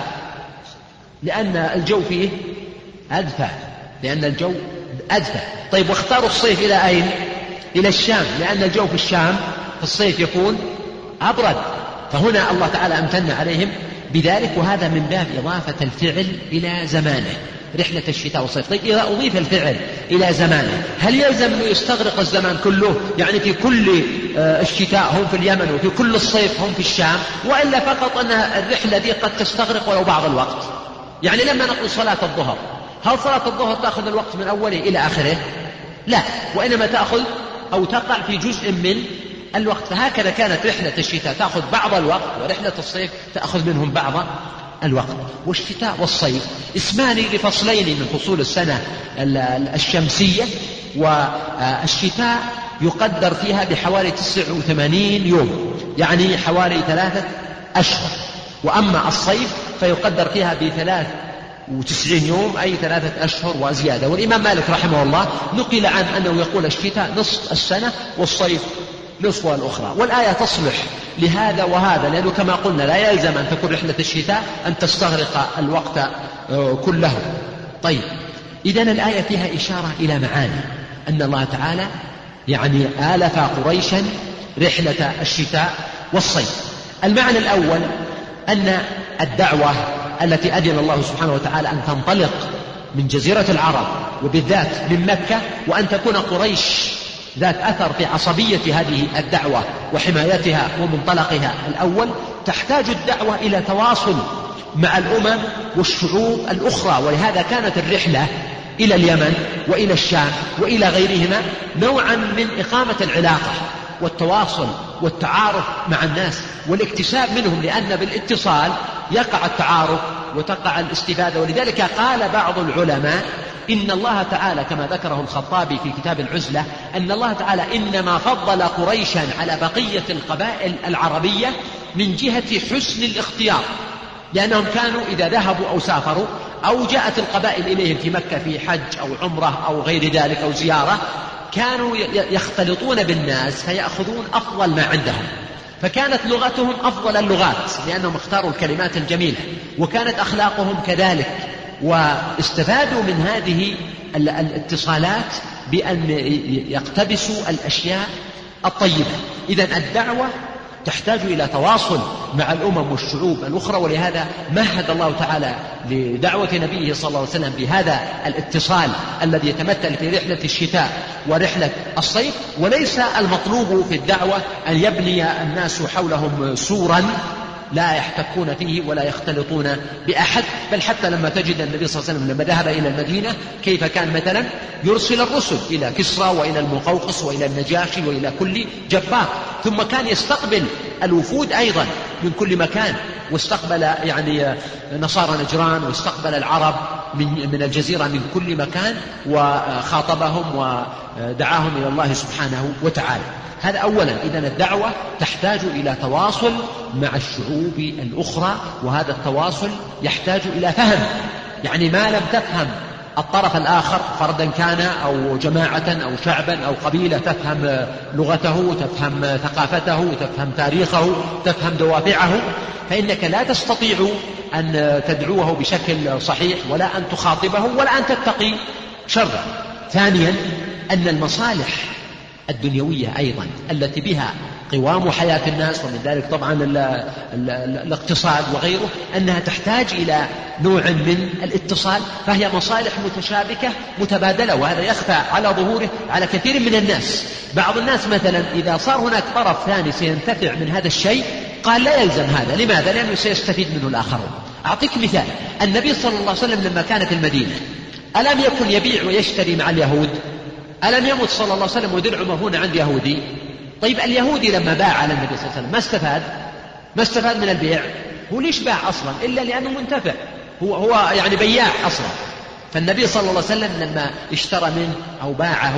لأن الجو فيه أدفى، لأن الجو أدفى. طيب واختاروا الصيف إلى أين؟ إلى الشام، لأن الجو في الشام في الصيف يكون أبرد. فهنا الله تعالى امتن عليهم بذلك، وهذا من باب إضافة الفعل إلى زمانه، رحلة الشتاء والصيف. طيب إذا أضيف الفعل إلى زمانه هل يلزم أنه يستغرق الزمان كله؟ يعني في كل الشتاء هم في اليمن وفي كل الصيف هم في الشام، وإلا فقط أن الرحلة دي قد تستغرق ولو بعض الوقت؟ يعني لما نقول صلاة الظهر، هل صلاة الظهر تأخذ الوقت من أوله إلى آخره؟ لا، وإنما تأخذ أو تقع في جزء من الوقت. فهكذا كانت رحلة الشتاء تأخذ بعض الوقت، ورحلة الصيف تأخذ منهم بعض الوقت. والشتاء والصيف اسمان لفصلين من فصول السنة الشمسية، والشتاء يقدر فيها بحوالي تسع وثمانين يوم، يعني حوالي ثلاثة أشهر. وأما الصيف فيقدر فيها بثلاث وتسعين يوم، أي ثلاثة أشهر وزيادة. والإمام مالك رحمه الله نقل عن أنه يقول الشتاء نصف السنة والصيف نصفها الأخرى. والآية تصلح لهذا وهذا، لأنه كما قلنا لا يلزم أن تكون رحلة الشتاء أن تستغرق الوقت كله. طيب إذن الآية فيها إشارة إلى معاني، أن الله تعالى يعني آلف قريشا رحلة الشتاء والصيف. المعنى الأول أن الدعوة التي أذن الله سبحانه وتعالى أن تنطلق من جزيرة العرب وبالذات من مكة، وأن تكون قريش ذات أثر في عصبية هذه الدعوة وحمايتها ومنطلقها الأول، تحتاج الدعوة إلى تواصل مع الأمم والشعوب الأخرى. ولهذا كانت الرحلة إلى اليمن وإلى الشام وإلى غيرهما نوعا من إقامة العلاقة والتواصل والتعارف مع الناس والاكتساب منهم، لأن بالاتصال يقع التعارف وتقع الاستفادة. ولذلك قال بعض العلماء إن الله تعالى كما ذكره الخطابي في كتاب العزلة أن الله تعالى إنما فضل قريشا على بقية القبائل العربية من جهة حسن الاختيار، لأنهم كانوا إذا ذهبوا أو سافروا أو جاءت القبائل إليهم في مكة في حج أو عمرة أو غير ذلك أو زيارة، كانوا يختلطون بالناس فيأخذون أفضل ما عندهم، فكانت لغتهم أفضل اللغات لأنهم اختاروا الكلمات الجميلة، وكانت أخلاقهم كذلك، واستفادوا من هذه الاتصالات بأن يقتبسوا الأشياء الطيبة. إذن الدعوة تحتاج إلى تواصل مع الأمم والشعوب الأخرى، ولهذا مهد الله تعالى لدعوة نبيه صلى الله عليه وسلم بهذا الاتصال الذي يتمثل في رحلة الشتاء ورحلة الصيف. وليس المطلوب في الدعوة أن يبني الناس حولهم سورا لا يحتكون فيه ولا يختلطون بأحد، بل حتى لما تجد النبي صلى الله عليه وسلم لما ذهب إلى المدينة كيف كان مثلا يرسل الرسل إلى كسرى وإلى المقوقس وإلى النجاشي وإلى كل جبار، ثم كان يستقبل الوفود أيضا من كل مكان، واستقبل يعني نصارى نجران واستقبل العرب من الجزيرة من كل مكان وخاطبهم ودعاهم إلى الله سبحانه وتعالى. هذا أولا. إذن الدعوة تحتاج إلى تواصل مع الشعوب الأخرى، وهذا التواصل يحتاج إلى فهم، يعني ما لم تفهم الطرف الآخر فردا كان أو جماعة أو شعبا أو قبيلة تفهم لغته، تفهم ثقافته، تفهم تاريخه، تفهم دوافعه، فإنك لا تستطيع أن تدعوه بشكل صحيح ولا أن تخاطبه ولا أن تتقي شره. ثانيا أن المصالح الدنيوية أيضا التي بها قوام حياة الناس، ومن ذلك طبعا ال ال ال الاقتصاد وغيره، أنها تحتاج إلى نوع من الاتصال، فهي مصالح متشابكة متبادلة، وهذا يخفى على ظهوره على كثير من الناس. بعض الناس مثلا إذا صار هناك طرف ثاني سينتفع من هذا الشيء قال لا يلزم هذا. لماذا؟ لأنه سيستفيد منه الآخرون. أعطيك مثال. النبي صلى الله عليه وسلم لما كانت المدينة ألم يكن يبيع ويشتري مع اليهود؟ ألم يمت صلى الله عليه وسلم ودرع مرهونة عند يهودي؟ طيب اليهودي لما باع على النبي صلى الله عليه وسلم ما استفاد؟ ما استفاد من البيع؟ هو ليش باع أصلا إلا لأنه منتفع، هو هو يعني بياع أصلا. فالنبي صلى الله عليه وسلم لما اشترى منه أو باعه،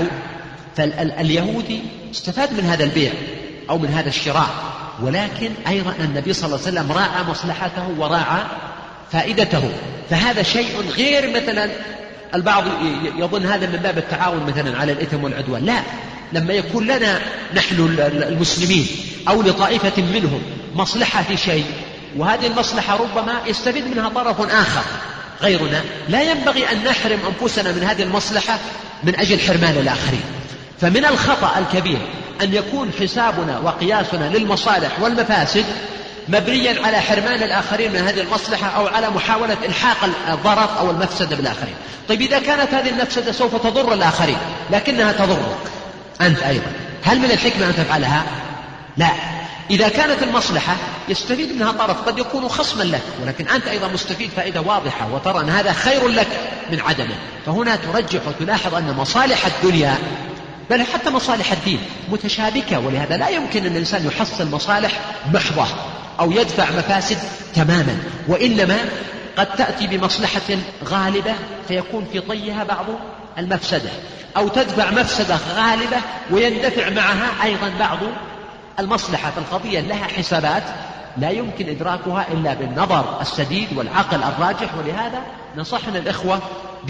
فاليهودي استفاد من هذا البيع أو من هذا الشراء، ولكن أيضا النبي صلى الله عليه وسلم راعى مصلحته وراعى فائدته. فهذا شيء غير مثلا البعض يظن هذا من باب التعاون مثلا على الإثم والعدوان. لا، لما يكون لنا نحن المسلمين أو لطائفة منهم مصلحة في شيء، وهذه المصلحة ربما يستفيد منها طرف آخر غيرنا، لا ينبغي أن نحرم أنفسنا من هذه المصلحة من أجل حرمان الآخرين. فمن الخطأ الكبير أن يكون حسابنا وقياسنا للمصالح والمفاسد مبنيا على حرمان الآخرين من هذه المصلحة أو على محاولة إلحاق الضرر أو المفسدة بالآخرين. طيب إذا كانت هذه المفسدة سوف تضر الآخرين لكنها تضرك أنت أيضا، هل من الحكمة أن تفعلها؟ لا. إذا كانت المصلحة يستفيد منها طرف قد يكون خصما لك، ولكن أنت أيضا مستفيد فائدة واضحة وترى أن هذا خير لك من عدمه، فهنا ترجح وتلاحظ أن مصالح الدنيا بل حتى مصالح الدين متشابكة، ولهذا لا يمكن أن الإنسان يحصل مصالح محضة أو يدفع مفاسد تماما، وإنما قد تأتي بمصلحة غالبة فيكون في طيها بعض المفسدة، أو تدفع مفسدة غالبة ويندفع معها أيضا بعض المصلحة. فالقضية لها حسابات لا يمكن إدراكها إلا بالنظر السديد والعقل الراجح، ولهذا نصحنا الإخوة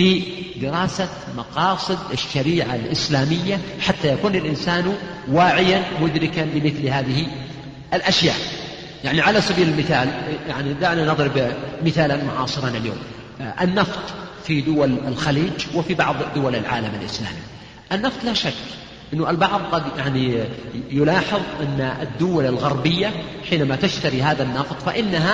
بدراسة مقاصد الشريعة الإسلامية حتى يكون الإنسان واعيا مدركا لمثل هذه الأشياء. يعني على سبيل المثال، يعني دعنا نضرب مثالا معاصرا اليوم، النفط في دول الخليج وفي بعض دول العالم الإسلامي. النفط لا شك أنه البعض قد يعني يلاحظ أن الدول الغربية حينما تشتري هذا النفط فإنها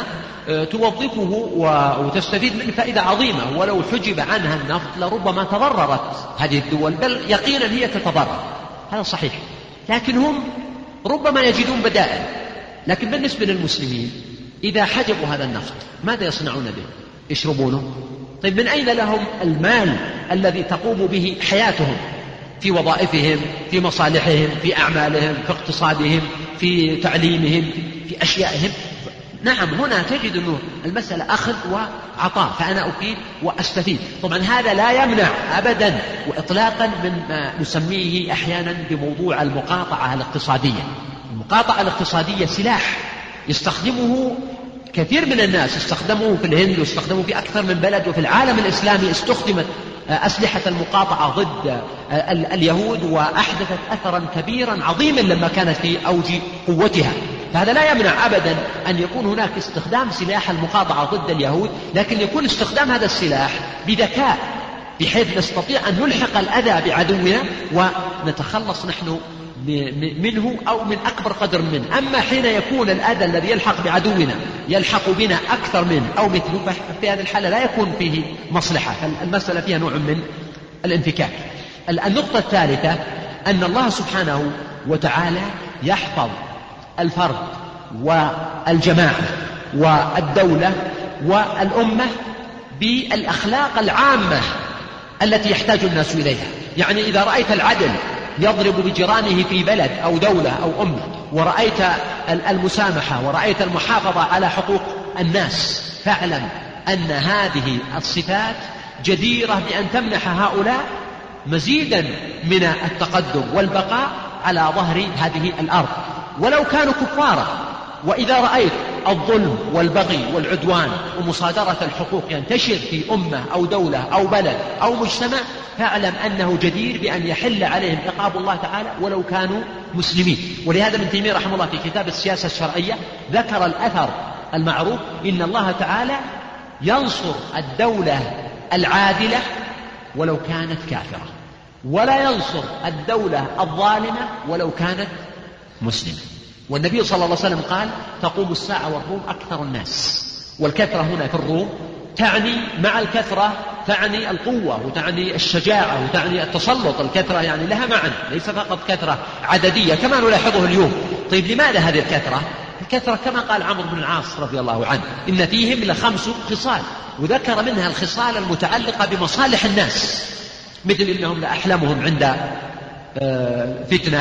توظفه وتستفيد منه فائدة عظيمة، ولو حجب عنها النفط لربما تضررت هذه الدول، بل يقينا هي تتضرر. هذا صحيح، لكن هم ربما يجدون بدائل. لكن بالنسبة للمسلمين إذا حجبوا هذا النفط ماذا يصنعون به؟ يشربونه؟ طيب من أين لهم المال الذي تقوم به حياتهم في وظائفهم، في مصالحهم، في أعمالهم، في اقتصادهم، في تعليمهم، في أشيائهم؟ نعم، هنا تجد أنه المسألة أخذ وعطاء، فأنا أفيد وأستفيد. طبعا هذا لا يمنع أبدا وإطلاقا من ما نسميه أحيانا بموضوع المقاطعة الاقتصادية. المقاطعة الاقتصادية سلاح يستخدمه كثير من الناس، استخدموه في الهند واستخدموه في أكثر من بلد، وفي العالم الإسلامي استخدمت أسلحة المقاطعة ضد اليهود وأحدثت أثرا كبيرا عظيما لما كانت في أوج قوتها. فهذا لا يمنع أبدا أن يكون هناك استخدام سلاح المقاطعة ضد اليهود، لكن يكون استخدام هذا السلاح بذكاء بحيث نستطيع أن نلحق الأذى بعدونا ونتخلص نحن منه أو من أكبر قدر منه. أما حين يكون الأذى الذي يلحق بعدونا يلحق بنا أكثر منه أو مثله، ففي هذه الحالة لا يكون فيه مصلحة، المسألة فيها نوع من الانفكاك. النقطة الثالثة أن الله سبحانه وتعالى يحفظ الفرد والجماعة والدولة والأمة بالأخلاق العامة التي يحتاج الناس إليها. يعني إذا رأيت العدل يضرب بجيرانه في بلد أو دولة أو أمة، ورأيت المسامحة ورأيت المحافظة على حقوق الناس، فاعلم أن هذه الصفات جديرة بأن تمنح هؤلاء مزيدا من التقدم والبقاء على ظهر هذه الأرض ولو كانوا كفارا. وإذا رأيت الظلم والبغي والعدوان ومصادرة الحقوق ينتشر في أمة أو دولة أو بلد أو مجتمع فاعلم أنه جدير بأن يحل عليهم عقاب الله تعالى ولو كانوا مسلمين. ولهذا ابن تيمية رحمه الله في كتاب السياسة الشرعية ذكر الأثر المعروف إن الله تعالى ينصر الدولة العادلة ولو كانت كافرة ولا ينصر الدولة الظالمة ولو كانت مسلمة. والنبي صلى الله عليه وسلم قال تقوم الساعة والروم أكثر الناس. والكثرة هنا في الروم تعني مع الكثرة تعني القوة وتعني الشجاعة وتعني التسلط. الكثرة يعني لها معنى ليس فقط كثرة عددية كما نلاحظه اليوم. طيب لماذا هذه الكثرة؟ الكثرة كما قال عمرو بن العاص رضي الله عنه إن فيهم لخمس خصال وذكر منها الخصال المتعلقة بمصالح الناس مثل إنهم لأحلمهم عند فتنة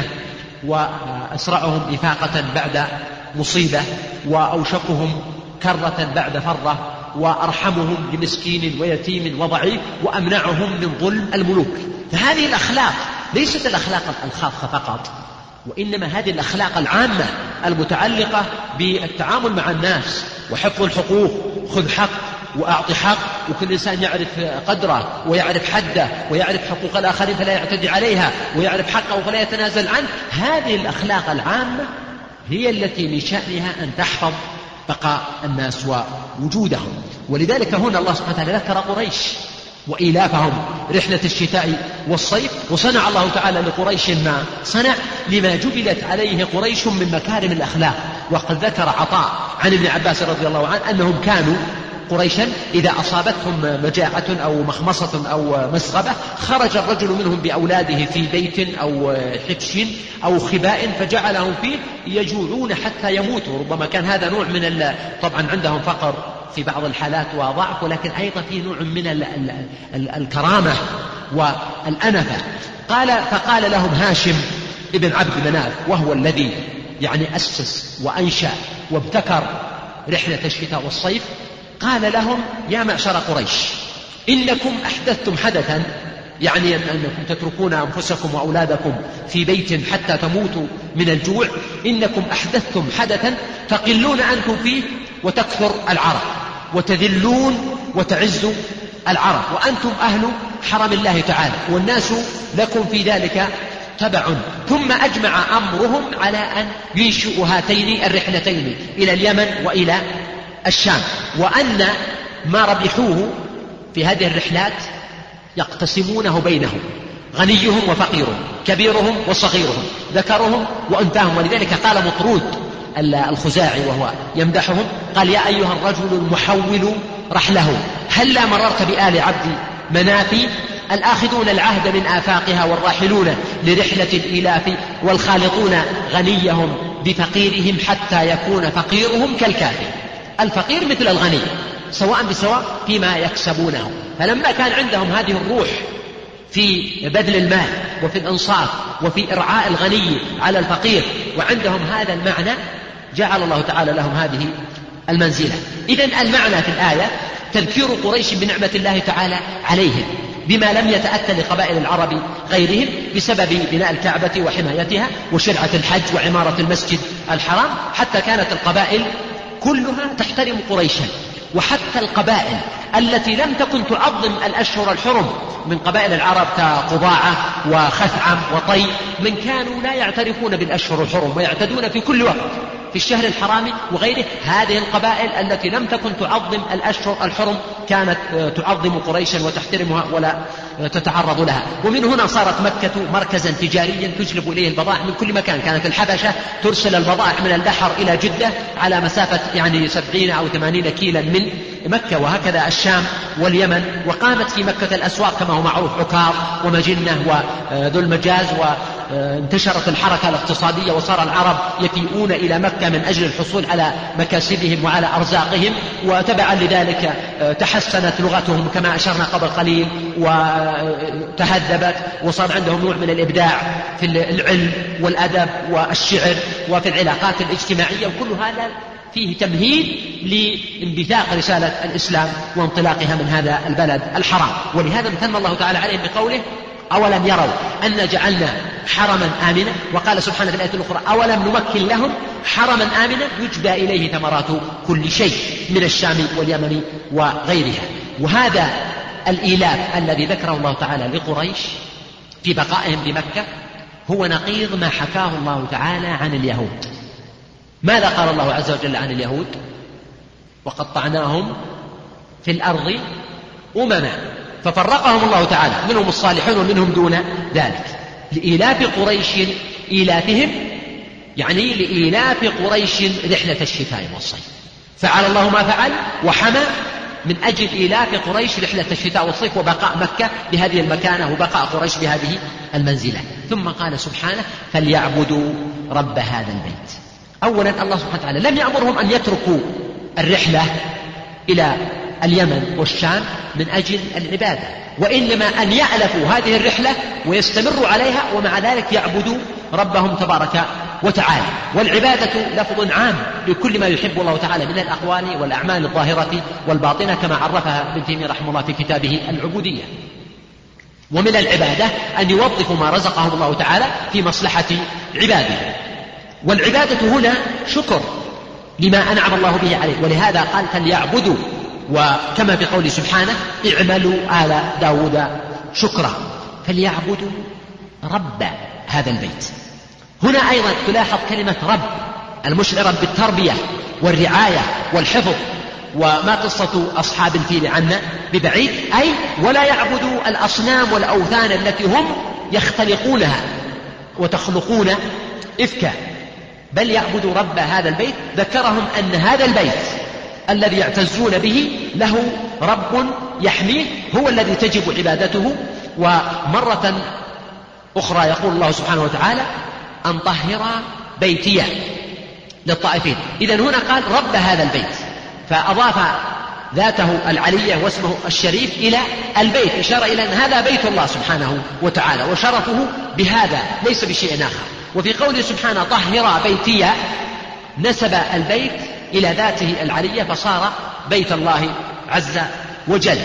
وأسرعهم إفاقة بعد مصيبة وأوشكهم كرة بعد فرة وأرحمهم بمسكين ويتيم وضعيف وأمنعهم من ظلم الملوك. فهذه الأخلاق ليست الأخلاق الخاصة فقط وإنما هذه الأخلاق العامة المتعلقة بالتعامل مع الناس وحفظ الحقوق. خذ حق وأعطي حق وكل إنسان يعرف قدره ويعرف حده ويعرف حقوق الآخرين فلا يعتدي عليها ويعرف حقه فلا يتنازل عنه. هذه الأخلاق العامة هي التي من شأنها أن تحفظ بقاء الناس ووجودهم. ولذلك هنا الله سبحانه وتعالى ذكر قريش وإيلافهم رحلة الشتاء والصيف وصنع الله تعالى لقريش ما صنع لما جبلت عليه قريش من مكارم الأخلاق. وقد ذكر عطاء عن ابن عباس رضي الله عنه أنهم كانوا قريشا إذا أصابتهم مجاعة أو مخمصة أو مسغبة خرج الرجل منهم بأولاده في بيت أو حبش أو خباء فجعلهم فيه يجوعون حتى يموتوا. ربما كان هذا نوع من ال... طبعا عندهم فقر في بعض الحالات وضعف ولكن أيضا فيه نوع من ال... ال... ال... الكرامة والأنفة. قال فقال لهم هاشم ابن عبد مناف وهو الذي يعني أسس وأنشأ وابتكر رحلة الشتاء والصيف قال لهم يا معشر قريش إنكم أحدثتم حدثا يعني أنكم تتركون أنفسكم وأولادكم في بيت حتى تموتوا من الجوع. إنكم أحدثتم حدثا تقلون أنتم فيه وتكثر العرب وتذلون وتعز العرب وأنتم أهل حرم الله تعالى والناس لكم في ذلك تبع. ثم أجمع أمرهم على أن ينشئوا هاتين الرحلتين إلى اليمن وإلى الشام وأن ما ربحوه في هذه الرحلات يقتسمونه بينهم غنيهم وفقيرهم كبيرهم وصغيرهم ذكرهم وأنثاهم. ولذلك قال مطرود الخزاعي وهو يمدحهم قال يا أيها الرجل المحول رحله هلا مررت بآل عبد مناف الآخذون العهد من آفاقها والراحلون لرحلة الإلاف والخالطون غنيهم بفقيرهم حتى يكون فقيرهم كالكافر. الفقير مثل الغني سواء بسواء فيما يكسبونه. فلما كان عندهم هذه الروح في بذل المال وفي الإنصاف وفي إرعاء الغني على الفقير وعندهم هذا المعنى جعل الله تعالى لهم هذه المنزلة. إذن المعنى في الآية تذكير قريش بنعمة الله تعالى عليهم بما لم يتأتى لقبائل العرب غيرهم بسبب بناء الكعبة وحمايتها وشرعة الحج وعمارة المسجد الحرام حتى كانت القبائل كلها تحترم قريشا. وحتى القبائل التي لم تكن تعظم الأشهر الحرم من قبائل العرب كقضاعة وخثعم وطي من كانوا لا يعترفون بالأشهر الحرم ويعتدون في كل وقت في الشهر الحرام وغيره. هذه القبائل التي لم تكن تعظم الأشهر الحرم كانت تعظم قريشا وتحترمها ولا تتعرض لها. ومن هنا صارت مكة مركزا تجاريا تجلب إليه البضائع من كل مكان. كانت الحبشة ترسل البضائع من البحر إلى جدة على مسافة يعني سبعين أو ثمانين كيلا من مكة وهكذا الشام واليمن. وقامت في مكة الأسواق كما هو معروف عكاظ ومجنة وذو المجاز وانتشرت الحركة الاقتصادية وصار العرب يفيئون إلى مكة من أجل الحصول على مكاسبهم وعلى أرزاقهم. وتبعا لذلك تحسنت لغتهم كما أشرنا قبل قليل وتهذبت وصار عندهم نوع من الإبداع في العلم والأدب والشعر وفي العلاقات الاجتماعية. وكل هذا فيه تمهيد لانبثاق رسالة الإسلام وانطلاقها من هذا البلد الحرام. ولهذا امتن الله تعالى عليهم بقوله أولم يروا أن جعلنا حرما آمنا، وقال سبحانه في الآية الأخرى أولم نمكن لهم حرما آمنا يجبى إليه ثمرات كل شيء من الشام واليمن وغيرها. وهذا الإيلاف الذي ذكره الله تعالى لقريش في بقائهم بمكة هو نقيض ما حكاه الله تعالى عن اليهود. ماذا قال الله عز وجل عن اليهود؟ وقطعناهم في الأرض أمما ففرقهم الله تعالى، منهم الصالحون ومنهم دون ذلك، لإيلاف قريش إيلافهم، يعني لإيلاف قريش رحلة الشتاء والصيف. فعل الله ما فعل وحمى من أجل إيلاف قريش رحلة الشتاء والصيف وبقاء مكة بهذه المكانة وبقاء قريش بهذه المنزلة. ثم قال سبحانه فليعبدوا رب هذا البيت. أولا الله سبحانه وتعالى لم يأمرهم أن يتركوا الرحلة إلى اليمن والشام من أجل العبادة، وإنما أن يألفوا هذه الرحلة ويستمروا عليها ومع ذلك يعبدوا ربهم تبارك وتعالى. والعبادة لفظ عام لكل ما يحب الله تعالى من الأقوال والأعمال الظاهرة والباطنة كما عرفها ابن تيمية رحمه الله في كتابه العبودية. ومن العبادة أن يوظفوا ما رزقهم الله تعالى في مصلحة عباده، والعبادة هنا شكر لما أنعم الله به عليه، ولهذا قال فليعبدوا، وكما في قوله سبحانه اعملوا آل داود شكرا، فليعبدوا رب هذا البيت. هنا أيضا تلاحظ كلمة رب المشعرة بالتربية والرعاية والحفظ، وما قصة أصحاب الفيل عنا ببعيد، أي ولا يعبدوا الأصنام والأوثان التي هم يختلقونها وتخلقون إفكا، بل يعبدوا رب هذا البيت. ذكرهم أن هذا البيت الذي يعتزون به له رب يحميه، هو الذي تجب عبادته. ومرة أخرى يقول الله سبحانه وتعالى أن طهر بيتي للطائفين. إذن هنا قال رب هذا البيت، فأضاف ذاته العلية واسمه الشريف إلى البيت، إشارة إلى أن هذا بيت الله سبحانه وتعالى وشرفه بهذا ليس بشيء آخر. وفي قوله سبحانه طهر بيتي نسب البيت إلى ذاته العلية فصار بيت الله عز وجل.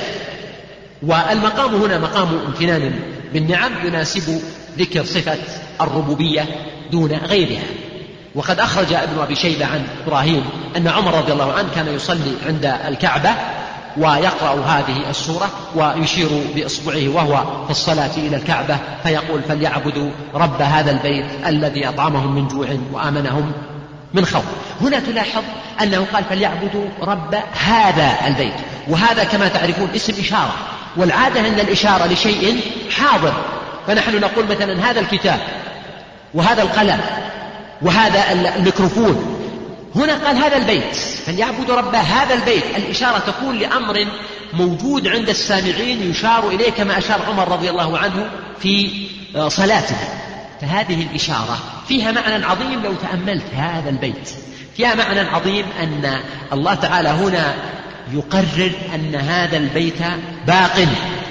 والمقام هنا مقام امتنان بالنعم يناسب ذكر صفة الربوبية دون غيرها. وقد أخرج ابن أبي شيبة عن إبراهيم أن عمر رضي الله عنه كان يصلي عند الكعبة ويقرأ هذه السورة ويشير بإصبعه وهو في الصلاة إلى الكعبة فيقول فليعبدوا رب هذا البيت الذي أطعمهم من جوع وآمنهم من خوف. هنا تلاحظ أنه قال فليعبدوا رب هذا البيت، وهذا كما تعرفون اسم إشارة، والعادة أن الإشارة لشيء حاضر، فنحن نقول مثلا هذا الكتاب وهذا القلم وهذا الميكروفون. هنا قال هذا البيت فليعبدوا رب هذا البيت، الإشارة تكون لأمر موجود عند السامعين يشار إليه كما أشار عمر رضي الله عنه في صلاته. فهذه الإشارة فيها معنى عظيم لو تأملت هذا البيت، فيها معنى عظيم أن الله تعالى هنا يقرر أن هذا البيت باق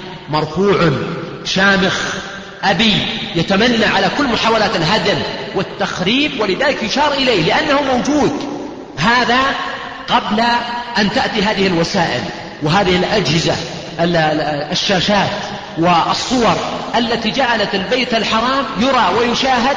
مرفوع شامخ أبي يتمنى على كل محاولات الهدم والتخريب، ولذلك يشار إليه لأنه موجود. هذا قبل أن تأتي هذه الوسائل وهذه الأجهزة الشاشات والصور التي جعلت البيت الحرام يرى ويشاهد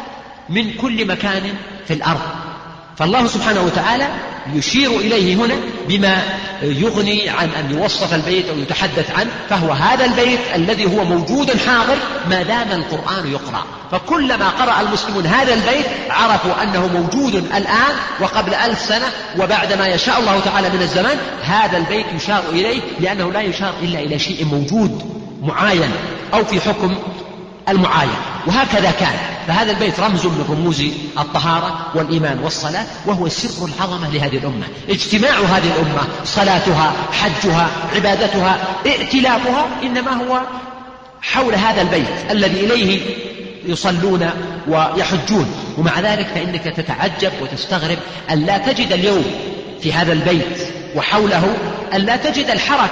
من كل مكان في الأرض. فالله سبحانه وتعالى يشير إليه هنا بما يغني عن أن يوصف البيت أو يتحدث عنه، فهو هذا البيت الذي هو موجود حاضر ما دام القرآن يقرأ. فكلما قرأ المسلمون هذا البيت عرفوا أنه موجود الآن وقبل ألف سنة وبعد ما يشاء الله تعالى من الزمان. هذا البيت يشار إليه لأنه لا يشار إلا إلى شيء موجود معاين أو في حكم المعاين، وهكذا كان. فهذا البيت رمز من رموز الطهارة والإيمان والصلاة، وهو سر العظمة لهذه الأمة. اجتماع هذه الأمة، صلاتها، حجها، عبادتها، ائتلافها، إنما هو حول هذا البيت الذي إليه يصلون ويحجون. ومع ذلك فإنك تتعجب وتستغرب أن لا تجد اليوم في هذا البيت وحوله أن لا تجد الحركة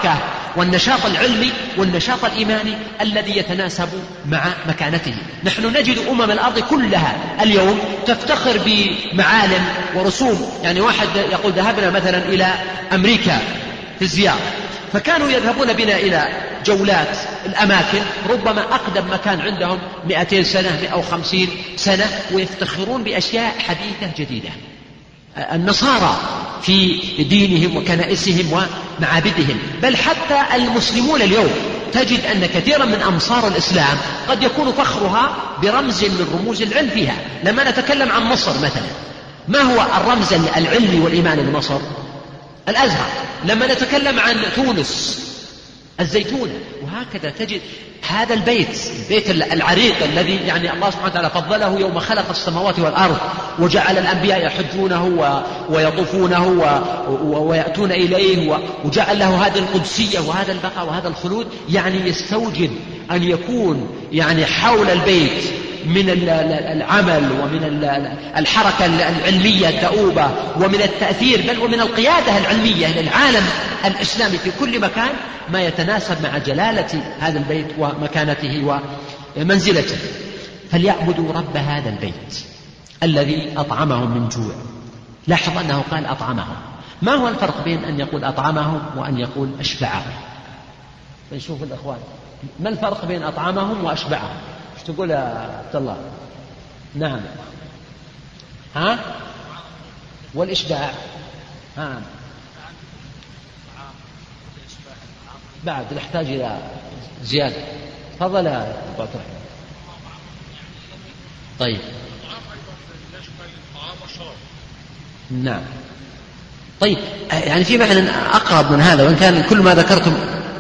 والنشاط العلمي والنشاط الإيماني الذي يتناسب مع مكانته. نحن نجد أمم الأرض كلها اليوم تفتخر بمعالم ورسوم. يعني واحد يقول ذهبنا مثلا إلى أمريكا في الزيارة، فكانوا يذهبون بنا إلى جولات الأماكن، ربما أقدم مكان عندهم مئتين سنة مئة وخمسين سنة، ويفتخرون بأشياء حديثة جديدة. النصارى في دينهم وكنائسهم ومعابدهم، بل حتى المسلمون اليوم تجد أن كثيرا من أمصار الإسلام قد يكون فخرها برمز من رموز العلم فيها. لما نتكلم عن مصر مثلا، ما هو الرمز العلمي والإيماني لمصر؟ الأزهر. لما نتكلم عن تونس، الزيتون. وهكذا تجد هذا البيت البيت العريق الذي يعني الله سبحانه وتعالى فضله يوم خلق السماوات والأرض، وجعل الأنبياء يحجونه ويطوفونه ويأتون إليه، وجعل له هذه القدسية وهذا البقاء وهذا الخلود. يعني يستوجب أن يكون يعني حول البيت من العمل ومن الحركة العلمية الدؤوبة ومن التأثير، بل ومن القيادة العلمية للعالم الإسلامي في كل مكان، ما يتناسب مع جلالة هذا البيت ومكانته ومنزلته. فليعبدوا رب هذا البيت الذي أطعمهم من جوع. لاحظ أنه قال أطعمهم. ما هو الفرق بين أن يقول أطعمهم وأن يقول أشبعهم؟ فنشوف الأخوان، ما الفرق بين أطعمهم وأشبعهم؟ ايش تقول يا عبد الله؟ نعم. ها؟ والإشباع؟ ها؟ بعد نحتاج إلى زيادة. تفضل يا أبو عبد الرحمن. طيب. نعم. طيب، يعني في معنى أقرب من هذا، وإن كان كل ما ذكرتم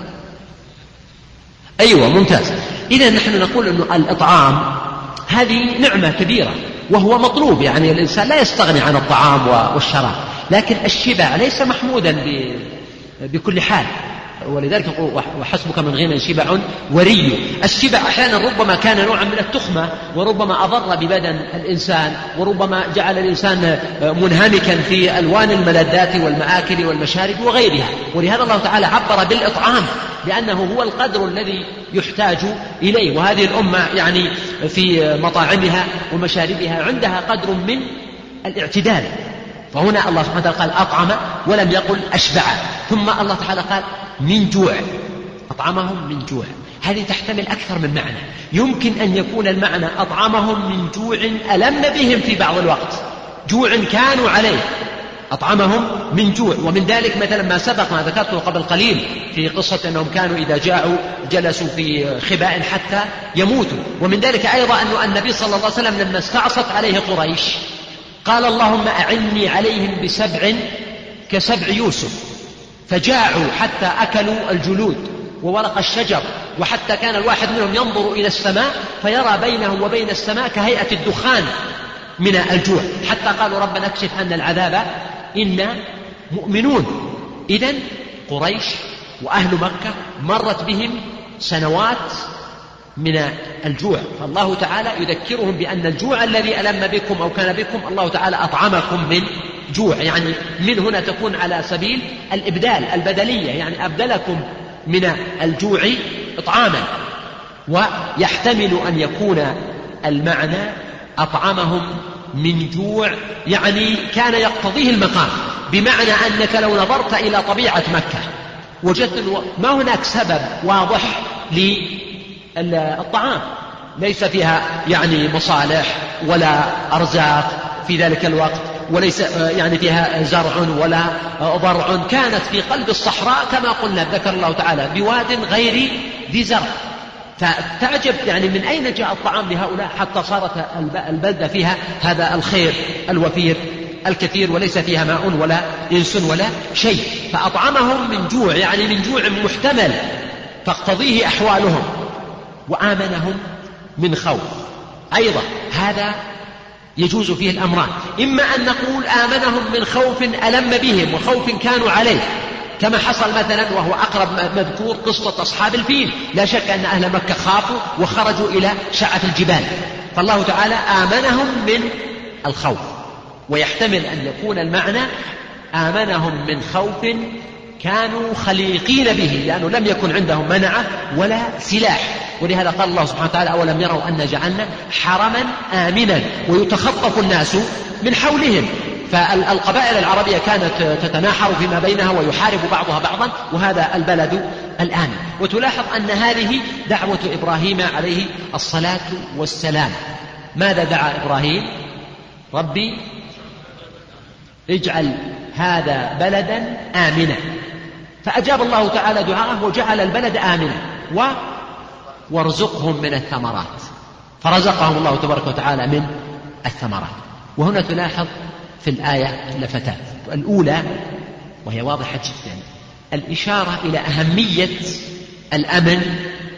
أيوة ممتاز. إذا نحن نقول أن الإطعام هذه نعمة كبيرة وهو مطلوب، يعني الإنسان لا يستغني عن الطعام والشراب، لكن الشبع ليس محمودا بكل حال. ولذلك يقول وحسبك من غنى شبع وري. الشبع أحيانا ربما كان نوعا من التخمة، وربما أضر ببدن الإنسان، وربما جعل الإنسان منهمكا في ألوان الملذات والمآكل والمشارب وغيرها. ولهذا الله تعالى عبر بالإطعام لأنه هو القدر الذي يحتاج إليه. وهذه الأمة يعني في مطاعمها ومشاربها عندها قدر من الاعتدال. فهنا الله سبحانه وتعالى قال أطعم ولم يقل أشبع. ثم الله تعالى قال من جوع، أطعمهم من جوع. هذه تحتمل أكثر من معنى. يمكن أن يكون المعنى أطعمهم من جوع ألم بهم في بعض الوقت، جوع كانوا عليه، أطعمهم من جوع. ومن ذلك مثلا ما سبق ما ذكرته قبل قليل في قصة أنهم كانوا إذا جاعوا جلسوا في خباء حتى يموتوا. ومن ذلك أيضا أن النبي صلى الله عليه وسلم لما استعصت عليه قريش قال اللهم أعني عليهم بسبع كسبع يوسف، فجاعوا حتى أكلوا الجلود وورق الشجر، وحتى كان الواحد منهم ينظر إلى السماء فيرى بينه وبين السماء كهيئة الدخان من الجوع، حتى قالوا ربنا اكشف عنا العذاب إنا مؤمنون. إذن قريش وأهل مكة مرت بهم سنوات من الجوع، فالله تعالى يذكرهم بأن الجوع الذي ألم بكم أو كان بكم الله تعالى أطعمكم من جوع. يعني من هنا تكون على سبيل الإبدال البدلية، يعني أبدلكم من الجوع إطعاما. ويحتمل أن يكون المعنى أطعمهم من جوع يعني كان يقتضيه المقام، بمعنى أنك لو نظرت إلى طبيعة مكة وجدت ما هناك سبب واضح للطعام، ليس فيها يعني مصالح ولا أرزاق في ذلك الوقت، وليس يعني فيها زرع ولا ضرع، كانت في قلب الصحراء كما قلنا ذكر الله تعالى بواد غير ذي زرع. فتعجب يعني من أين جاء الطعام لهؤلاء حتى صارت البلدة فيها هذا الخير الوفير الكثير وليس فيها ماء ولا إنس ولا شيء. فأطعمهم من جوع يعني من جوع محتمل تقتضيه أحوالهم، وآمنهم من خوف. أيضا هذا يجوز فيه الأمران، إما أن نقول آمنهم من خوف ألم بهم وخوف كانوا عليه، كما حصل مثلا وهو أقرب مذكور قصة أصحاب الفيل. لا شك أن أهل مكة خافوا وخرجوا إلى شعف الجبال، فالله تعالى آمنهم من الخوف. ويحتمل أن يكون المعنى آمنهم من خوف كانوا خليقين به، لأنه لم يكن عندهم منعة ولا سلاح. ولهذا قال الله سبحانه وتعالى: أولم يروا أن جعلنا حرما آمنا ويتخطف الناس من حولهم. فالقبائل العربية كانت تتناحر فيما بينها ويحارب بعضها بعضا، وهذا البلد الآن. وتلاحظ أن هذه دعوة إبراهيم عليه الصلاة والسلام. ماذا دعا إبراهيم؟ ربي اجعل هذا بلدا آمنا، فأجاب الله تعالى دعاءه وجعل البلد آمنا و... وارزقهم من الثمرات، فرزقهم الله تبارك وتعالى من الثمرات. وهنا تلاحظ في الآية لفتات. الأولى وهي واضحة جدا، الإشارة إلى أهمية الأمن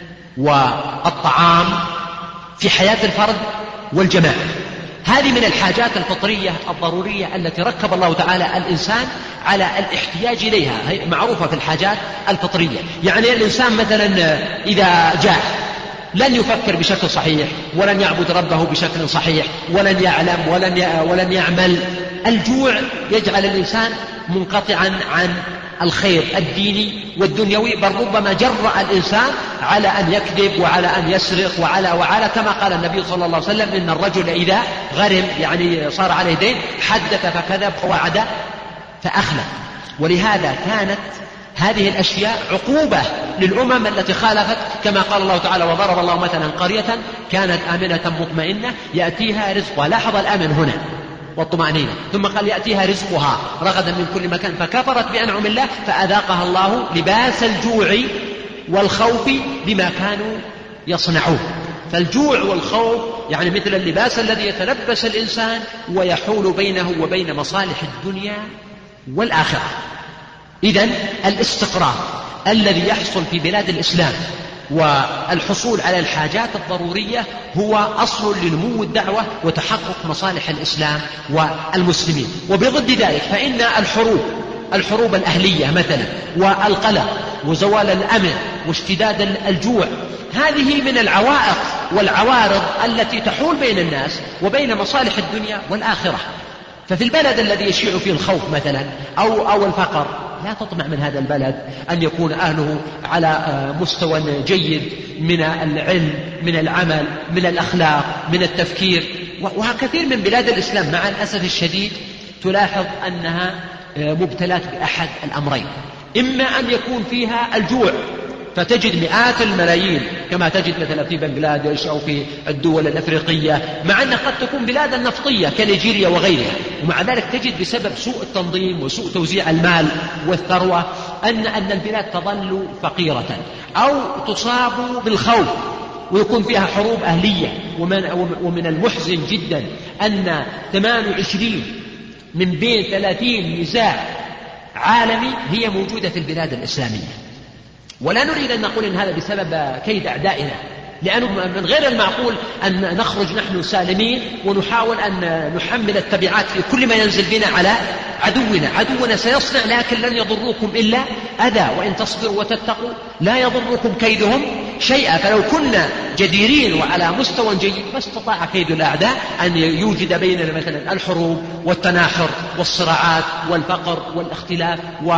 والطعام في حياة الفرد والجماعة. هذه من الحاجات الفطرية الضرورية التي ركب الله تعالى الإنسان على الاحتياج إليها، هي معروفة في الحاجات الفطرية. يعني الإنسان مثلا إذا جاع لن يفكر بشكل صحيح، ولن يعبد ربه بشكل صحيح، ولن يعلم ولن ولن يعمل. الجوع يجعل الإنسان منقطعا عن الخير الديني والدنيوي، بل ربما جرأ الإنسان على أن يكذب وعلى أن يسرق وعلى وعلى كما قال النبي صلى الله عليه وسلم: إن الرجل إذا غرم يعني صار عليه دين حدث فكذب ووعد فأخلف. ولهذا كانت هذه الأشياء عقوبة للأمم التي خالفت، كما قال الله تعالى: وضرب الله مثلا قرية كانت آمنة مطمئنة يأتيها رزقها. لاحظ الأمن هنا والطمأنينة، ثم قال يأتيها رزقها رغدا من كل مكان فكفرت بأنعم الله فأذاقها الله لباس الجوع والخوف بما كانوا يصنعون. فالجوع والخوف يعني مثل اللباس الذي يتلبس الإنسان ويحول بينه وبين مصالح الدنيا والآخرة. إذن الاستقرار الذي يحصل في بلاد الإسلام والحصول على الحاجات الضرورية هو أصل لنمو الدعوة وتحقق مصالح الإسلام والمسلمين. وبضد ذلك فإن الحروب الحروب الأهلية مثلا والقلق وزوال الأمن واشتداد الجوع هذه من العوائق والعوارض التي تحول بين الناس وبين مصالح الدنيا والآخرة. ففي البلد الذي يشيع فيه الخوف مثلا أو, أو الفقر لا تطمع من هذا البلد أن يكون أهله على مستوى جيد من العلم، من العمل، من الأخلاق، من التفكير. وكثير من بلاد الإسلام مع الأسف الشديد تلاحظ أنها مبتلات بأحد الأمرين: إما أن يكون فيها الجوع فتجد مئات الملايين كما تجد مثلا في بنغلاديش أو في الدول الأفريقية، مع أنها قد تكون بلادا نفطية كنيجيريا وغيرها، ومع ذلك تجد بسبب سوء التنظيم وسوء توزيع المال والثروة أن أن البلاد تظل فقيرة أو تصاب بالخوف ويكون فيها حروب أهلية. ومن, ومن المحزن جدا أن ثمانية وعشرين من بين ثلاثين نزاع عالمي هي موجودة في البلاد الإسلامية. ولا نريد أن نقول إن هذا بسبب كيد أعدائنا، لأنه من غير المعقول أن نخرج نحن سالمين ونحاول أن نحمل التبعات في كل ما ينزل بنا على عدونا. عدونا سيصنع لكن لن يضركم إلا أذى، وإن تصبروا وتتقوا لا يضركم كيدهم شيئا. فلو كنا جديرين وعلى مستوى جيد ما استطاع كيد الأعداء أن يوجد بيننا مثلا الحروب والتناحر والصراعات والفقر والاختلاف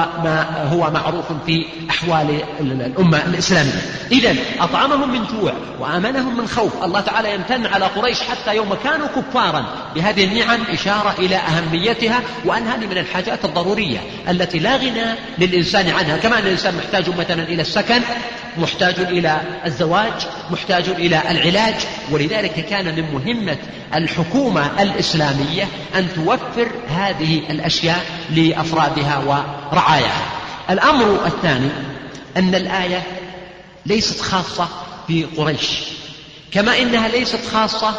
وما هو معروف في أحوال الأمة الإسلامية. إذن أطعمهم من جوع وآمنهم من خوف. الله تعالى يمتن على قريش حتى يوم كانوا كفارا بهذه النعم إشارة إلى أهميتها، وأن هذه من الحاجات الضرورية التي لا غنى للإنسان عنها. كما أن الإنسان محتاج مثلا إلى السكن، محتاج إلى الزواج، محتاج إلى العلاج. ولذلك كان من مهمة الحكومة الإسلامية أن توفر هذه الأشياء لأفرادها ورعاياها. الأمر الثاني أن الآية ليست خاصة بقريش، كما إنها ليست خاصة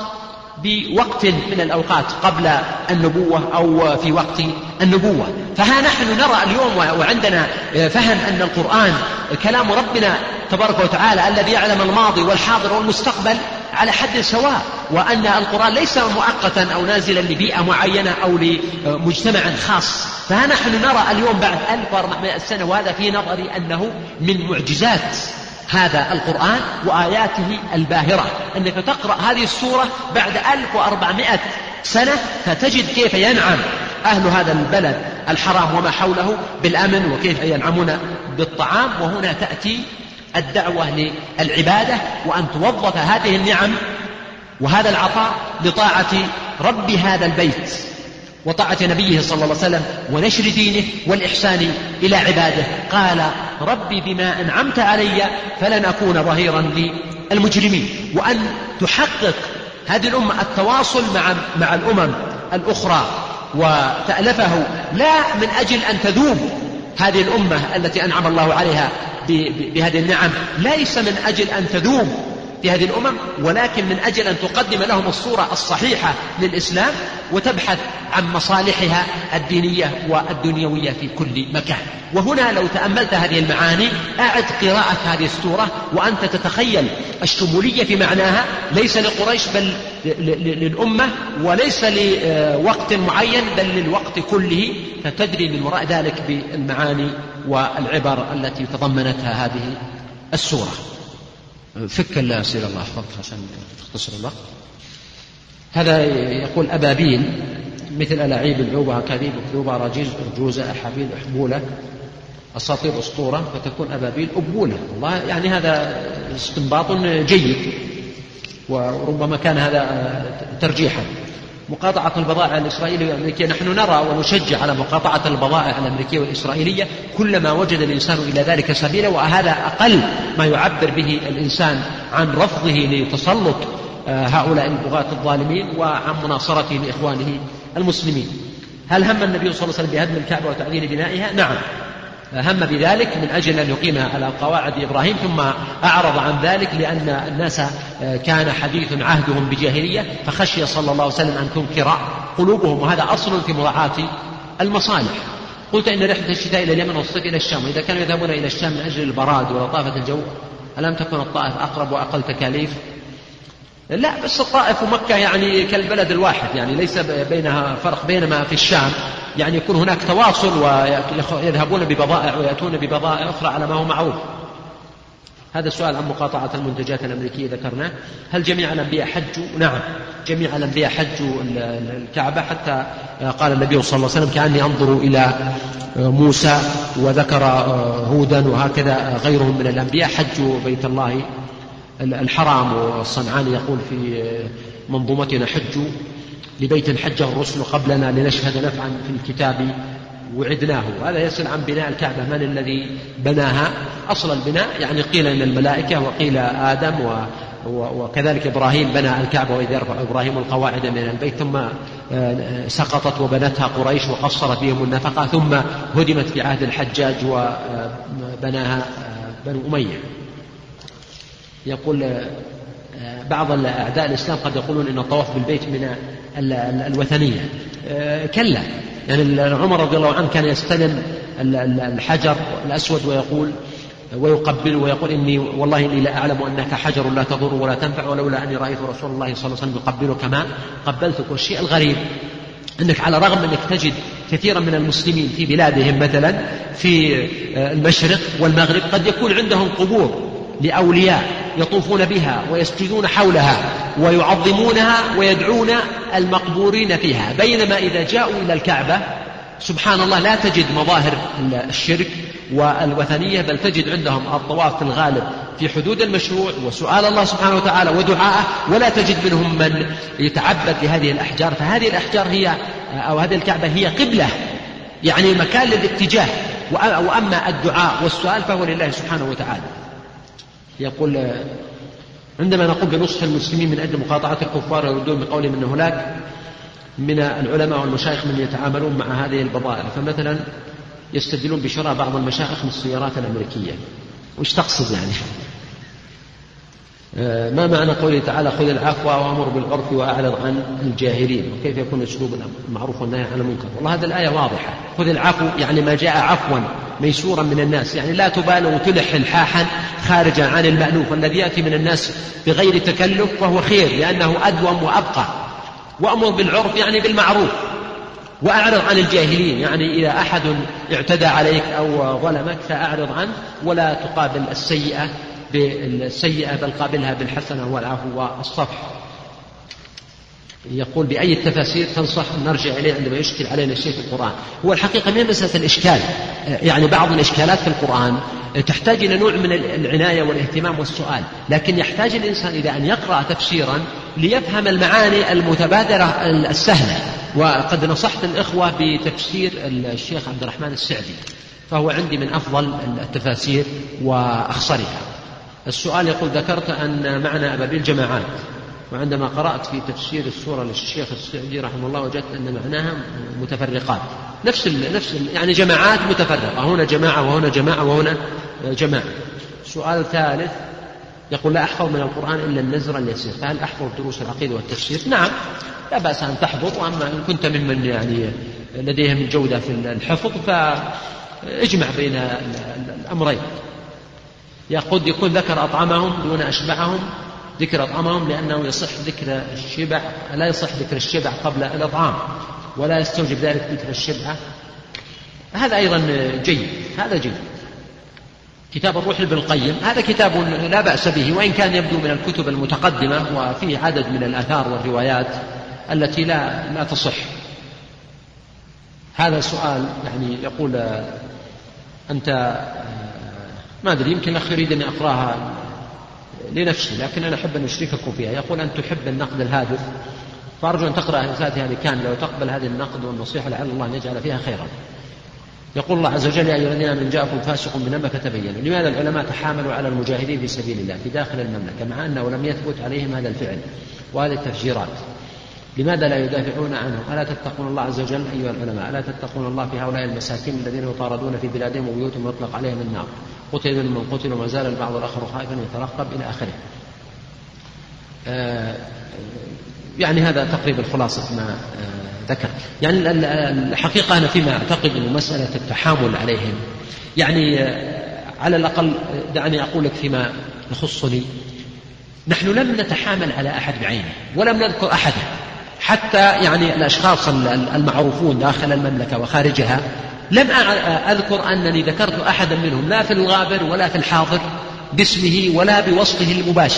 بوقت من الأوقات قبل النبوة أو في وقت النبوة. فها نحن نرى اليوم وعندنا فهم أن القرآن كلام ربنا تبارك وتعالى الذي يعلم الماضي والحاضر والمستقبل على حد سواء، وأن القرآن ليس مؤقتا أو نازلا لبيئة معينة أو لمجتمع خاص. فها نحن نرى اليوم بعد ألف وأربعمائة سنة، وهذا في نظري أنه من معجزات هذا القرآن وآياته الباهرة، أنك تقرأ هذه السورة بعد ألف وأربعمائة سنة فتجد كيف ينعم أهل هذا البلد الحرام وما حوله بالأمن وكيف ينعمون بالطعام. وهنا تأتي الدعوة للعبادة وأن توظف هذه النعم وهذا العطاء لطاعة رب هذا البيت وطاعة نبيه صلى الله عليه وسلم ونشر دينه والإحسان إلى عباده. قال ربي بما أنعمت علي فلن أكون ظهيرا للمجرمين. وأن تحقق هذه الأمة التواصل مع مع الأمم الأخرى وتألفه لا من أجل أن تذوب هذه الأمة التي أنعم الله عليها بهذه النعم، ليس من أجل أن تذوب في هذه الأمم، ولكن من أجل أن تقدم لهم الصورة الصحيحة للإسلام وتبحث عن مصالحها الدينية والدنيوية في كل مكان. وهنا لو تأملت هذه المعاني أعد قراءة هذه السورة وأنت تتخيل الشمولية في معناها، ليس لقريش بل للأمة، وليس لوقت معين بل للوقت كله، فتدري من وراء ذلك بالمعاني والعبر التي تضمنتها هذه السورة. فك الأسئلة الله يحفظك عشان تختصر الوقت. هذا يقول أبابيل مثل ألاعيب العوبة كذيب أكذوبة رجيز أرجوزة أحابيل أحبولة أساطير أسطورة فتكون أبابيل أبولة. والله يعني هذا استنباط جيد وربما كان هذا ترجيحا. مقاطعة البضائع الإسرائيلية والأمريكية، نحن نرى ونشجع على مقاطعة البضائع الأمريكية والإسرائيلية كلما وجد الإنسان إلى ذلك سبيلا، وهذا أقل ما يعبر به الإنسان عن رفضه لتسلط هؤلاء البغاة الظالمين وعن مناصرته لإخوانه المسلمين. هل هم النبي صلى الله عليه وسلم بهدم الكعبة وتعديل بنائها؟ نعم، هم بذلك من أجل أن يقيمها على قواعد إبراهيم، ثم أعرض عن ذلك لأن الناس كان حديث عهدهم بجاهلية، فخشي صلى الله عليه وسلم أن تنكر قلوبهم، وهذا أصل في مراعاة المصالح. قلت إن رحلة الشتاء إلى اليمن والصيف إلى الشام، وإذا كانوا يذهبون إلى الشام من أجل البراد ولطافة الجو ألم تكن الطائف أقرب وأقل تكاليف؟ لا، بس الطائف ومكة يعني كالبلد الواحد، يعني ليس بينها فرق، بينما في الشام يعني يكون هناك تواصل ويذهبون ببضائع ويأتون ببضائع أخرى على ما هو معروف. هذا السؤال عن مقاطعة المنتجات الأمريكية ذكرناه. هل جميع الأنبياء حجوا؟ نعم، جميع الأنبياء حجوا الكعبة، حتى قال النبي صلى الله عليه وسلم كأني أنظر إلى موسى، وذكر هودا وهكذا غيرهم من الأنبياء حجوا بيت الله الحرام. والصنعاني يقول في منظومتنا حجوا لبيت حجه الرسل قبلنا لنشهد نفعا في الكتاب وعدناه. هذا يسأل عن بناء الكعبة، من الذي بناها؟ أصل البناء يعني قيل إن الملائكة وقيل آدم وكذلك إبراهيم بنى الكعبة وإذ يرفع إبراهيم القواعد من البيت، ثم سقطت وبنتها قريش وقصرت بهم النفقة، ثم هدمت في عهد الحجاج وبناها بنو أمية. يقول بعض أعداء الإسلام قد يقولون إن الطواف بالبيت من الوثنية. كلا، يعني عمر رضي الله عنه كان يستلم الحجر الأسود ويقول ويقبله ويقول إني والله إني لا أعلم أنك حجر لا تضر ولا تنفع، ولولا أني رأيت رسول الله صلى الله عليه وسلم يقبله كما قبلتك. والشيء الغريب أنك على الرغم أنك تجد كثيرا من المسلمين في بلادهم مثلا في المشرق والمغرب قد يكون عندهم قبور لأولياء يطوفون بها ويسجدون حولها ويعظمونها ويدعون المقبورين فيها، بينما إذا جاءوا إلى الكعبة سبحان الله لا تجد مظاهر الشرك والوثنية، بل تجد عندهم الطواف في الغالب في حدود المشروع وسؤال الله سبحانه وتعالى ودعاءه، ولا تجد منهم من يتعبد بهذه الأحجار. فهذه الأحجار هي أو هذه الكعبة هي قبلة، يعني مكان للاتجاه، وأما الدعاء والسؤال فهو لله سبحانه وتعالى. يقول عندما نقوم بنصح المسلمين من أجل مقاطعة الكفار ويردون بقولهم أن هناك من العلماء والمشايخ من يتعاملون مع هذه البضائع، فمثلا يستدلون بشراء بعض المشايخ من السيارات الأمريكية. وش تقصد يعني؟ ما معنى قوله تعالى خذ العفو وأمر بالعرف وأعرض عن الجاهلين، وكيف يكون أسلوب المعروف والنهي عن المنكر؟ والله هذه الآية واضحة. خذ العفو يعني ما جاء عفوا ميسورا من الناس، يعني لا تبالغ وتلح الحاحا خارجا عن المألوف، الذي يأتي من الناس بغير تكلف فهو خير لأنه أدوم وأبقى. وأمر بالعرف يعني بالمعروف، وأعرض عن الجاهلين يعني إذا أحد اعتدى عليك أو ظلمك فأعرض عنه، ولا تقابل السيئة بالسيئة بل قابلها بالحسنة والعفو والصفح. يقول بأي التفاسير تنصح أن نرجع إليه عندما يشكل علينا الشيء في القرآن؟ هو الحقيقة من مسألة الإشكال، يعني بعض الإشكالات في القرآن تحتاج إلى نوع من العناية والاهتمام والسؤال، لكن يحتاج الإنسان إلى أن يقرأ تفسيرا ليفهم المعاني المتبادرة السهلة. وقد نصحت الإخوة بتفسير الشيخ عبد الرحمن السعدي، فهو عندي من أفضل التفاسير وأخصرها. السؤال يقول: ذكرت أن معنى أبابيل جماعات، وعندما قرأت في تفسير السورة للشيخ السعدي رحمه الله وجدت أن معناها متفرقات، نفس ال نفس ال يعني جماعات متفرقة، هنا جماعة وهنا جماعة وهنا جماعة. سؤال ثالث يقول: لا أحفظ من القرآن إلا النزر اليسير، فهل أحفظ دروس العقيدة والتفسير؟ نعم، لا بأس أن تحفظ، وأما إن كنت ممن يعني لديهم جودة في الحفظ فاجمع بين الأمرين. يقول يكون ذكر أطعمهم دون أشبعهم، ذكر أطعمهم لأنه يصح ذكر الشبع، لا يصح ذكر الشبع قبل الأطعام، ولا يستوجب ذلك ذكر الشبع. هذا أيضا جيد، هذا جيد. كتاب الروح لابن القيم هذا كتاب لا بأس به، وإن كان يبدو من الكتب المتقدمة، وفيه عدد من الآثار والروايات التي لا لا تصح. هذا سؤال يعني يقول: أنت ما أدري، يمكن أخي يريد أن أقرأها لنفسي، لكن أنا أحب أن أشرككم فيها. يقول: أن تحب النقد الهادف، فأرجو أن تقرأ رسالتي هذه كاملة وتقبل هذه النقد والنصيحة لعل الله أن يجعل فيها خيرا. يقول الله عز وجل: يا أيها الذين آمنوا جاءكم فاسق بنبأ فتبينوا. لماذا العلماء تحاملوا على المجاهدين في سبيل الله في داخل المملكة مع أنه لم يثبت عليهم هذا الفعل وهذه التفجيرات؟ لماذا لا يدافعون عنه؟ ألا تتقون الله عز وجل أيها العلماء؟ ألا تتقون الله في هؤلاء المساكين الذين يطاردون في بلادهم وبيوتهم ويطلق عليهم النار؟ قتل من قتل وما زال البعض الآخر خائفا يترقب إلى آخره. آه يعني هذا تقريبا خلاصة ما آه ذكر. يعني الحقيقة أنا فيما أعتقد أن مسألة التحامل عليهم، يعني آه على الأقل دعني أقول لك فيما يخصني، نحن لم نتحامل على أحد بعينه ولم نذكر أحدا، حتى يعني الأشخاص المعروفون داخل المملكة وخارجها لم أذكر أنني ذكرت أحدا منهم لا في الغابر ولا في الحاضر باسمه ولا بوصفه المباشر.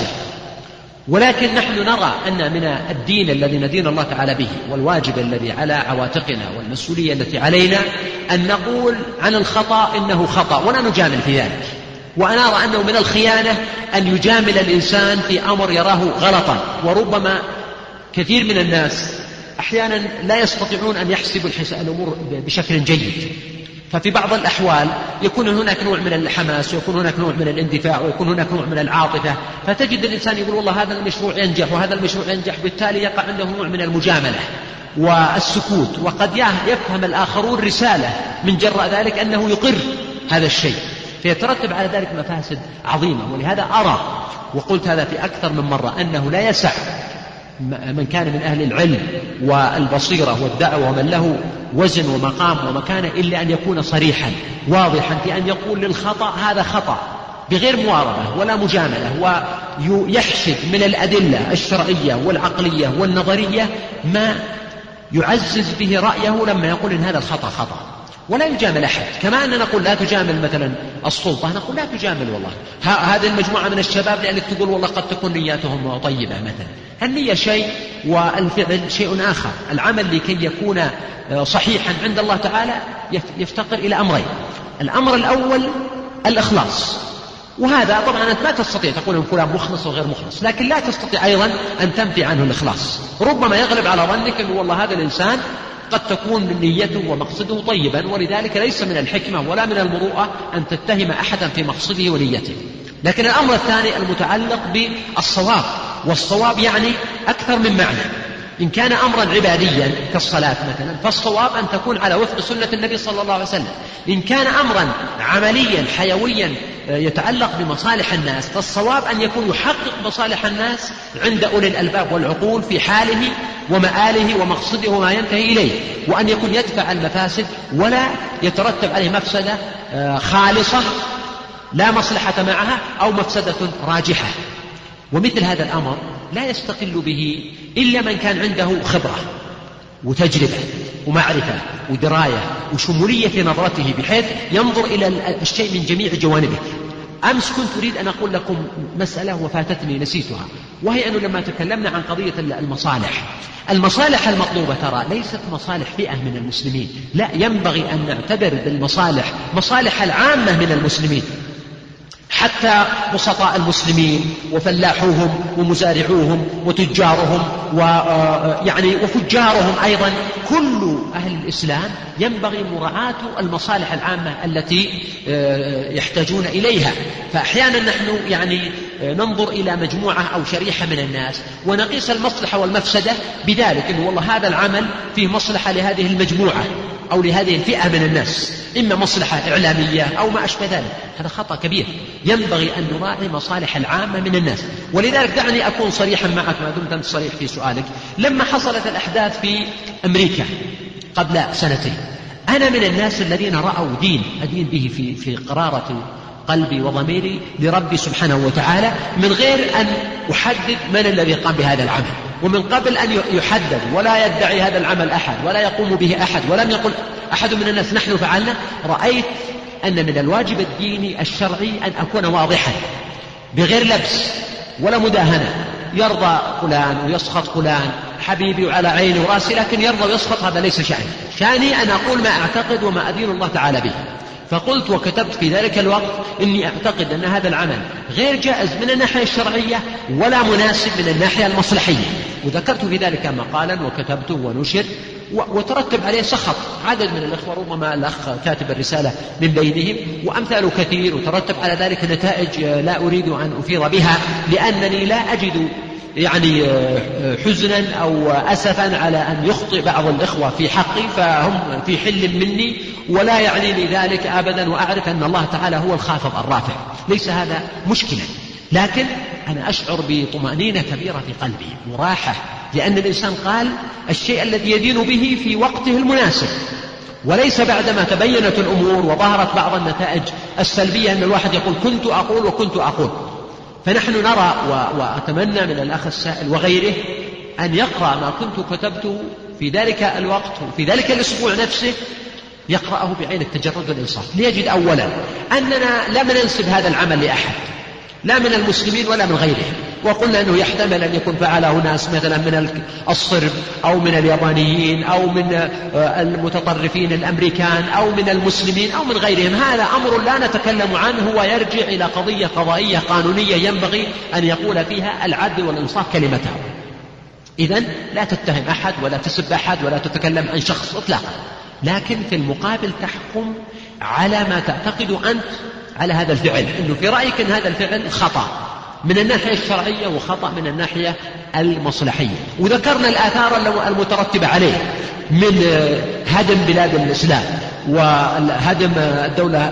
ولكن نحن نرى أن من الدين الذي ندين الله تعالى به والواجب الذي على عواتقنا والمسؤولية التي علينا أن نقول عن الخطأ إنه خطأ ولا نجامل في ذلك. وأنا أرى أنه من الخيانة أن يجامل الإنسان في أمر يراه غلطا، وربما كثير من الناس أحيانا لا يستطيعون أن يحسبوا الأمور بشكل جيد، ففي بعض الأحوال يكون هناك نوع من الحماس ويكون هناك نوع من الاندفاع ويكون هناك نوع من العاطفة، فتجد الإنسان يقول والله هذا المشروع ينجح وهذا المشروع ينجح، بالتالي يقع عنده نوع من المجاملة والسكوت، وقد يفهم الآخرون رسالة من جراء ذلك أنه يقر هذا الشيء، فيترتب على ذلك مفاسد عظيمة. ولهذا أرى، وقلت هذا في أكثر من مرة، أنه لا يسع من كان من أهل العلم والبصيرة والدعوة ومن له وزن ومقام ومكانة إلا أن يكون صريحا واضحا في أن يقول للخطأ هذا خطأ بغير مواربة ولا مجاملة، ويحشد من الأدلة الشرعية والعقلية والنظرية ما يعزز به رأيه لما يقول إن هذا الخطأ خطأ، ولا يجامل أحد. كما أننا نقول لا تجامل مثلا السلطة، نقول لا تجامل والله هذه المجموعة من الشباب، لأنك تقول والله قد تكون نياتهم طيبة مثلا. النية شيء والفعل شيء آخر. العمل لكي يكون صحيحا عند الله تعالى يفتقر إلى أمرين: الأمر الأول الإخلاص، وهذا طبعا أنت ما تستطيع تقول إن فلان مخلص وغير مخلص، لكن لا تستطيع أيضا أن تنفي عنه الإخلاص. ربما يغلب على ظنك أن والله هذا الإنسان قد تكون من نيته ومقصده طيبا، ولذلك ليس من الحكمة ولا من المروءة أن تتهم أحدا في مقصده ونيته. لكن الأمر الثاني المتعلق بالصواب، والصواب يعني أكثر من معنى. إن كان أمرا عباديا كالصلاة مثلا فالصواب أن تكون على وفق سنة النبي صلى الله عليه وسلم. إن كان أمرا عمليا حيويا يتعلق بمصالح الناس فالصواب أن يكون يحقق مصالح الناس عند أولي الألباب والعقول في حاله ومآله ومقصده وما ينتهي إليه، وأن يكون يدفع المفاسد ولا يترتب عليه مفسدة خالصة لا مصلحة معها أو مفسدة راجحة. ومثل هذا الأمر لا يستقل به إلا من كان عنده خبرة وتجربة ومعرفة ودراية وشمولية في نظرته، بحيث ينظر إلى الشيء من جميع جوانبه. أمس كنت أريد أن أقول لكم مسألة وفاتتني نسيتها، وهي أنه لما تكلمنا عن قضية المصالح، المصالح المطلوبة ترى ليست مصالح فئة من المسلمين، لا، ينبغي أن نعتبر بالمصالح مصالح العامة من المسلمين، حتى بسطاء المسلمين وفلاحوهم ومزارعوهم وتجارهم ويعني وفجارهم أيضا، كل أهل الإسلام ينبغي مراعاة المصالح العامة التي يحتاجون إليها. فأحيانا نحن يعني ننظر إلى مجموعة أو شريحة من الناس ونقيس المصلحة والمفسدة بذلك، إنه والله هذا العمل فيه مصلحة لهذه المجموعة أو لهذه الفئة من الناس، إما مصلحة إعلامية أو ما أشبه ذلك. هذا خطأ كبير، ينبغي أن نراعي مصالح العامة من الناس. ولذلك دعني أكون صريحا معك ما دمت أنت صريح في سؤالك. لما حصلت الأحداث في أمريكا قبل سنتين، أنا من الناس الذين رأوا دين أدين به في في قرارة قلبي وضميري لربي سبحانه وتعالى، من غير أن أحدد من الذي قام بهذا العمل، ومن قبل أن يحدد ولا يدعي هذا العمل أحد ولا يقوم به أحد ولم يقل أحد من الناس نحن فعلنا، رأيت أن من الواجب الديني الشرعي أن أكون واضحا بغير لبس ولا مداهنة. يرضى فلان ويسخط فلان، حبيبي وعلى عيني وراسي، لكن يرضى ويسخط هذا ليس شأني. شأني أن أقول ما أعتقد وما أدين الله تعالى به. فقلت وكتبت في ذلك الوقت إني أعتقد أن هذا العمل غير جائز من الناحية الشرعية ولا مناسب من الناحية المصلحية، وذكرت في ذلك مقالا وكتبته ونشر وترتب عليه سخط عدد من الأخوة، ربما الأخ كاتب الرسالة من بينهم، وأمثال كثير، وترتب على ذلك نتائج لا أريد أن أفيض بها، لأنني لا أجد يعني حزنا أو أسفا على أن يخطئ بعض الإخوة في حقي، فهم في حل مني ولا يعني لي ذلك أبدا، وأعرف أن الله تعالى هو الخافض الرافع، ليس هذا مشكلة. لكن أنا أشعر بطمأنينة كبيرة في قلبي وراحة، لأن الإنسان قال الشيء الذي يدين به في وقته المناسب، وليس بعدما تبينت الأمور وظهرت بعض النتائج السلبية أن الواحد يقول كنت أقول وكنت أقول. فنحن نرى وأتمنى من الأخ السائل وغيره أن يقرأ ما كنت كتبته في ذلك الوقت وفي ذلك الأسبوع نفسه، يقرأه بعين التجرد والإنصاف، ليجد أولا أننا لم ننسب هذا العمل لأحد، لا من المسلمين ولا من غيرهم، وقلنا أنه يحتمل أن يكون فعله ناس مثلا من الصرب أو من اليابانيين أو من المتطرفين الأمريكان أو من المسلمين أو من غيرهم. هذا أمر لا نتكلم عنه، ويرجع إلى قضية قضائية قانونية ينبغي أن يقول فيها العدل والإنصاف كلمته. إذن لا تتهم أحد ولا تسب أحد ولا تتكلم عن شخص إطلاقا، لكن في المقابل تحكم على ما تعتقد أنت على هذا الفعل، أنه في رأيك أن هذا الفعل خطأ من الناحية الشرعية وخطأ من الناحية المصلحية. وذكرنا الآثار المترتبة عليه من هدم بلاد الإسلام وهدم الدولة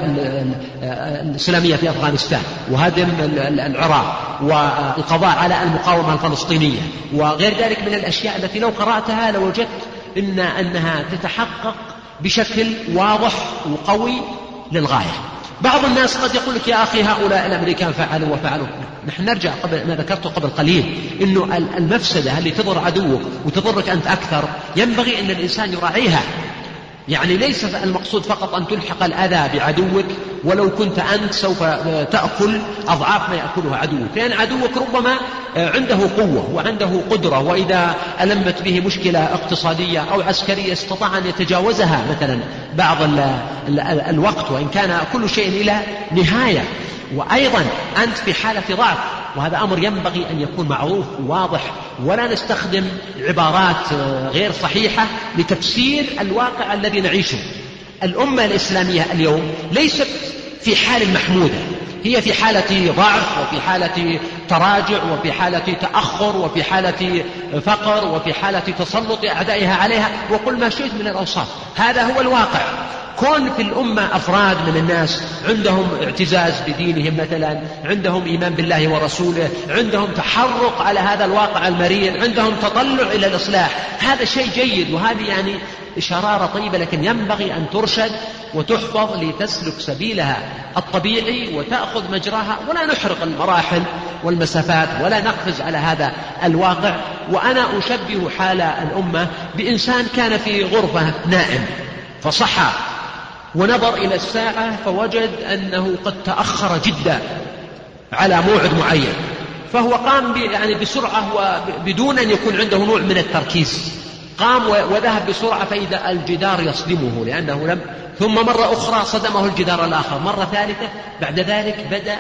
الإسلامية في أفغانستان وهدم العراق والقضاء على المقاومة الفلسطينية وغير ذلك من الأشياء التي لو قرأتها لوجدت إن أنها تتحقق بشكل واضح وقوي للغاية. بعض الناس قد يقول لك يا أخي هؤلاء الأمريكان فعلوا وفعلوا. نحن نرجع قبل ما ذكرته قبل قليل، إنه المفسدة اللي تضر عدوك وتضرك أنت أكثر ينبغي أن الإنسان يراعيها. يعني ليس المقصود فقط أن تلحق الأذى بعدوك، ولو كنت أنت سوف تأكل أضعاف ما يأكله عدوك، لأن عدوك ربما عنده قوة وعنده قدرة، وإذا ألمت به مشكلة اقتصادية أو عسكرية استطاع أن يتجاوزها مثلا بعض ال ال الوقت، وإن كان كل شيء إلى نهاية. وأيضا أنت في حالة ضعف، وهذا أمر ينبغي أن يكون معروف وواضح، ولا نستخدم عبارات غير صحيحة لتفسير الواقع الذي نعيشه. الأمة الإسلامية اليوم ليست في حال محمودة، هي في حالة ضعف وفي حالة تراجع وفي حالة تأخر وفي حالة فقر وفي حالة تسلط أعدائها عليها، وقل ما شئت من الأوصاف. هذا هو الواقع. كون في الأمة أفراد من الناس عندهم اعتزاز بدينهم مثلا، عندهم إيمان بالله ورسوله، عندهم تحرق على هذا الواقع المرير، عندهم تطلع إلى الإصلاح، هذا شيء جيد، وهذه يعني شرارة طيبة، لكن ينبغي أن ترشد وتحفظ لتسلك سبيلها الطبيعي وتأخذ مجراها، ولا نحرق المراحل والمسافات ولا نقفز على هذا الواقع. وأنا أشبه حال الأمة بإنسان كان في غرفة نائم فصحى ونظر إلى الساعة فوجد أنه قد تأخر جدا على موعد معين، فهو قام يعني بسرعة وبدون أن يكون عنده نوع من التركيز، قام وذهب بسرعة فإذا الجدار يصدمه لأنه لم، ثم مرة أخرى صدمه الجدار الآخر، مرة ثالثة. بعد ذلك بدأ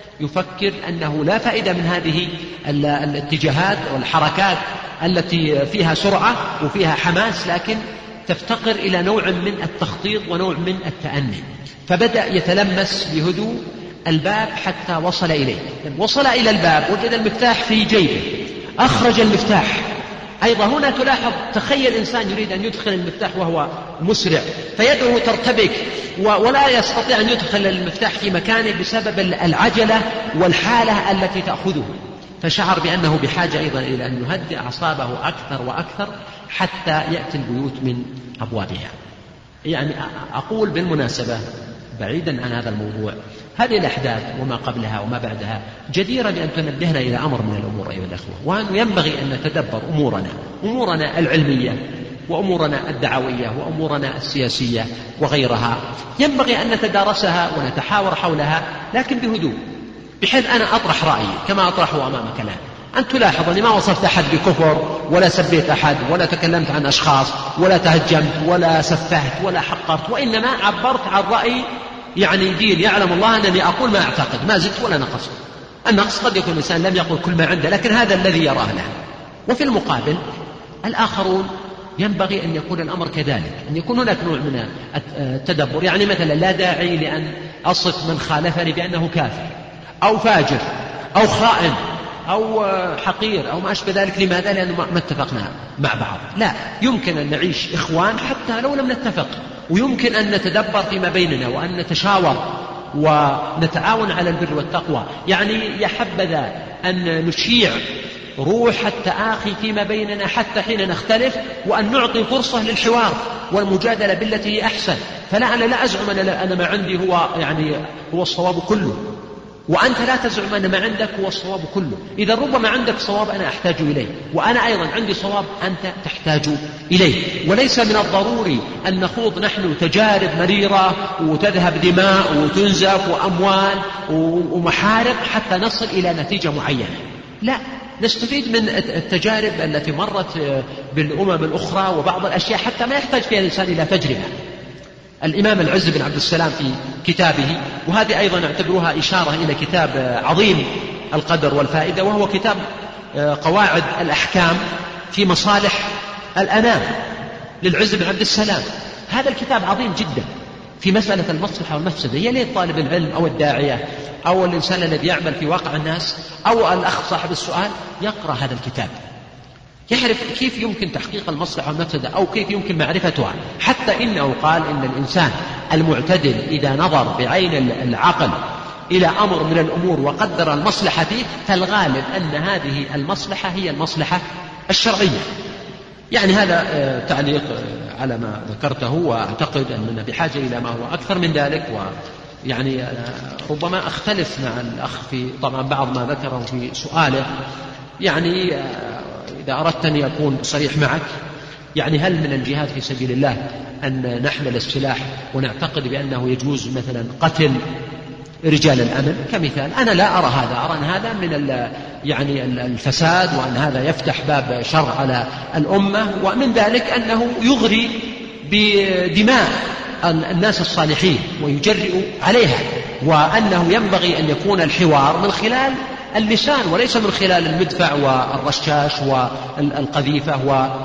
يفكر أنه لا فائدة من هذه الاتجاهات والحركات التي فيها سرعة وفيها حماس، لكن تفتقر إلى نوع من التخطيط ونوع من التأني. فبدأ يتلمس بهدوء الباب حتى وصل إليه. وصل إلى الباب وجد المفتاح في جيبه، أخرج المفتاح. أيضا هنا تلاحظ، تخيل إنسان يريد أن يدخل المفتاح وهو مسرع فيده ترتبك ولا يستطيع أن يدخل المفتاح في مكانه بسبب العجلة والحالة التي تأخذه، فشعر بأنه بحاجة أيضا إلى أن يهدئ أعصابه أكثر وأكثر حتى يأتي البيوت من أبوابها. يعني أقول بالمناسبة بعيدا عن هذا الموضوع، هذه الأحداث وما قبلها وما بعدها جديرة بأن تنبهنا إلى أمر من الأمور أيها الأخوة، وأنه ينبغي أن نتدبر أمورنا أمورنا العلمية وأمورنا الدعوية وأمورنا السياسية وغيرها، ينبغي أن نتدارسها ونتحاور حولها لكن بهدوء، بحيث أنا أطرح رأيي كما أطرحه أمامك الآن. أن تلاحظ أني ما وصفت أحد بكفر ولا سبيت أحد ولا تكلمت عن أشخاص ولا تهجمت ولا سفهت ولا حقرت، وإنما عبرت عن رأي يعني دين يعلم الله أنني أقول ما أعتقد، ما زدت ولا نقصت. النقص قد يكون الإنسان لم يقل كل ما عنده، لكن هذا الذي يراه له. وفي المقابل الآخرون ينبغي أن يكون الأمر كذلك، أن يكون هناك نوع من التدبر. يعني مثلا لا داعي لأن أصف من خالفني بأنه كافر أو فاجر أو خائن أو حقير أو ما أشبه ذلك. لماذا؟ لأنه ما اتفقنا مع بعض. لا، يمكن أن نعيش إخوان حتى لو لم نتفق، ويمكن أن نتدبر فيما بيننا وأن نتشاور ونتعاون على البر والتقوى. يعني يحبذا أن نشيع روح التآخي فيما بيننا حتى حين نختلف، وأن نعطي فرصة للحوار والمجادلة بالتي هي أحسن. فلا أنا لا أزعم أن ما عندي هو يعني هو الصواب كله، وأنت لا تزعم أن ما عندك هو الصواب كله. إذا ربما عندك صواب أنا أحتاج إليه، وأنا أيضا عندي صواب أنت تحتاج إليه. وليس من الضروري أن نخوض نحن تجارب مريرة وتذهب دماء وتنزف وأموال ومحارب حتى نصل إلى نتيجة معينة. لا، نستفيد من التجارب التي مرت بالأمم الأخرى وبعض الأشياء حتى ما يحتاج فيها الإنسان إلى تجربة. الإمام العز بن عبد السلام في كتابه، وهذه أيضا نعتبرها إشارة إلى كتاب عظيم القدر والفائدة، وهو كتاب قواعد الأحكام في مصالح الأنام للعز بن عبد السلام. هذا الكتاب عظيم جدا في مسألة المصلحة والمفسدة. هي ليه طالب العلم أو الداعية أو الإنسان الذي يعمل في واقع الناس أو الأخ صاحب السؤال يقرأ هذا الكتاب، يعرف كيف يمكن تحقيق المصلحة والمفسدة أو كيف يمكن معرفتها. حتى إنه قال إن الإنسان المعتدل إذا نظر بعين العقل إلى أمر من الأمور وقدر المصلحة فيه، فالغالب أن هذه المصلحة هي المصلحة الشرعية. يعني هذا تعليق على ما ذكرته، وأعتقد أننا بحاجة إلى ما هو أكثر من ذلك. ويعني ربما أختلف مع الأخ في طبعا بعض ما ذكره في سؤاله. يعني إذا أردت أن أكون صريح معك، يعني هل من الجهاد في سبيل الله أن نحمل السلاح ونعتقد بأنه يجوز مثلا قتل رجال الأمن كمثال؟ أنا لا أرى هذا، أرى أن هذا من يعني الفساد، وأن هذا يفتح باب شر على الأمة، ومن ذلك أنه يغري بدماء الناس الصالحين ويجرئ عليها، وأنه ينبغي أن يكون الحوار من خلال اللسان وليس من خلال المدفع والرشاش والقذيفة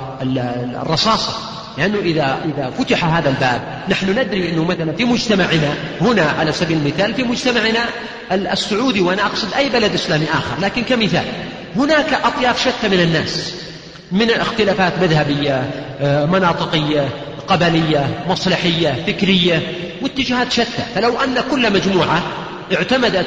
والرصاصة. لأنه يعني إذا إذا فتح هذا الباب، نحن ندري أنه مثلا في مجتمعنا هنا على سبيل المثال، في مجتمعنا السعودي، وأنا أقصد أي بلد إسلامي آخر، لكن كمثال هناك أطياف شتى من الناس، من اختلافات مذهبية، مناطقية، قبلية، مصلحية، فكرية، واتجاهات شتى. فلو أن كل مجموعة اعتمدت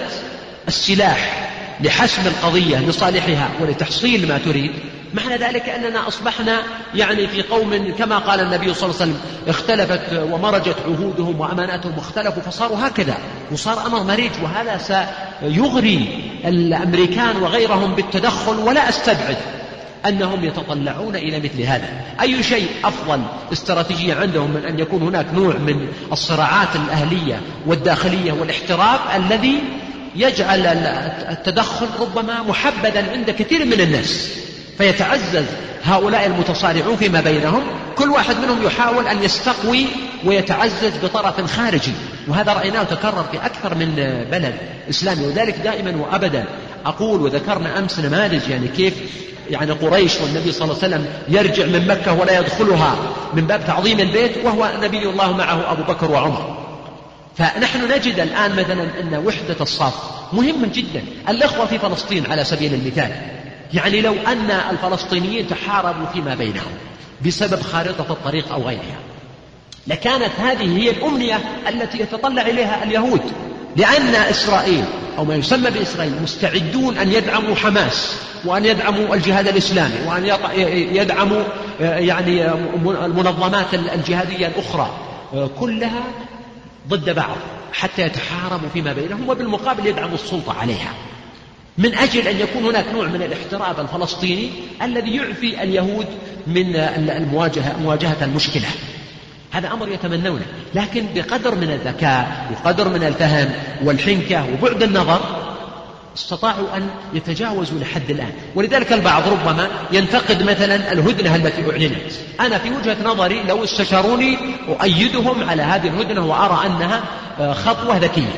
السلاح لحسم القضية لصالحها ولتحصيل ما تريد، معنى ذلك أننا أصبحنا يعني في قوم كما قال النبي صلى الله عليه وسلم اختلفت ومرجت عهودهم وأماناتهم واختلفوا فصاروا هكذا، وصار أمر مريج. وهذا سيغري الأمريكان وغيرهم بالتدخل، ولا أستبعد أنهم يتطلعون إلى مثل هذا. أي شيء أفضل استراتيجية عندهم من أن يكون هناك نوع من الصراعات الأهلية والداخلية والاحتراب الذي يجعل التدخل ربما محبذا عند كثير من الناس، فيتعزز هؤلاء المتصارعون فيما بينهم، كل واحد منهم يحاول أن يستقوي ويتعزز بطرف خارجي. وهذا رأيناه تكرر في أكثر من بلد إسلامي، وذلك دائما وأبدا. أقول وذكرنا أمس نماذج يعني كيف يعني قريش والنبي صلى الله عليه وسلم يرجع من مكة ولا يدخلها من باب تعظيم البيت، وهو نبي الله معه أبو بكر وعمر. فنحن نجد الآن مثلا أن وحدة الصف مهمة جدا. الأخوة في فلسطين على سبيل المثال، يعني لو أن الفلسطينيين تحاربوا فيما بينهم بسبب خارطة الطريق أو غيرها، لكانت هذه هي الأمنية التي يتطلع إليها اليهود، لأن إسرائيل أو ما يسمى بإسرائيل مستعدون أن يدعموا حماس وأن يدعموا الجهاد الإسلامي وأن يدعموا يعني المنظمات الجهادية الأخرى، كلها ضد بعض حتى يتحاربوا فيما بينهم، وبالمقابل يدعموا السلطة عليها، من أجل أن يكون هناك نوع من الاحتراب الفلسطيني الذي يعفي اليهود من المواجهة مواجهة المشكلة. هذا أمر يتمنونه، لكن بقدر من الذكاء وقدر من الفهم والحنكة وبعد النظر استطاعوا أن يتجاوزوا لحد الآن. ولذلك البعض ربما ينتقد مثلا الهدنة التي أعلنت. أنا في وجهة نظري لو استشاروني أؤيدهم على هذه الهدنة وأرى أنها خطوة ذكية،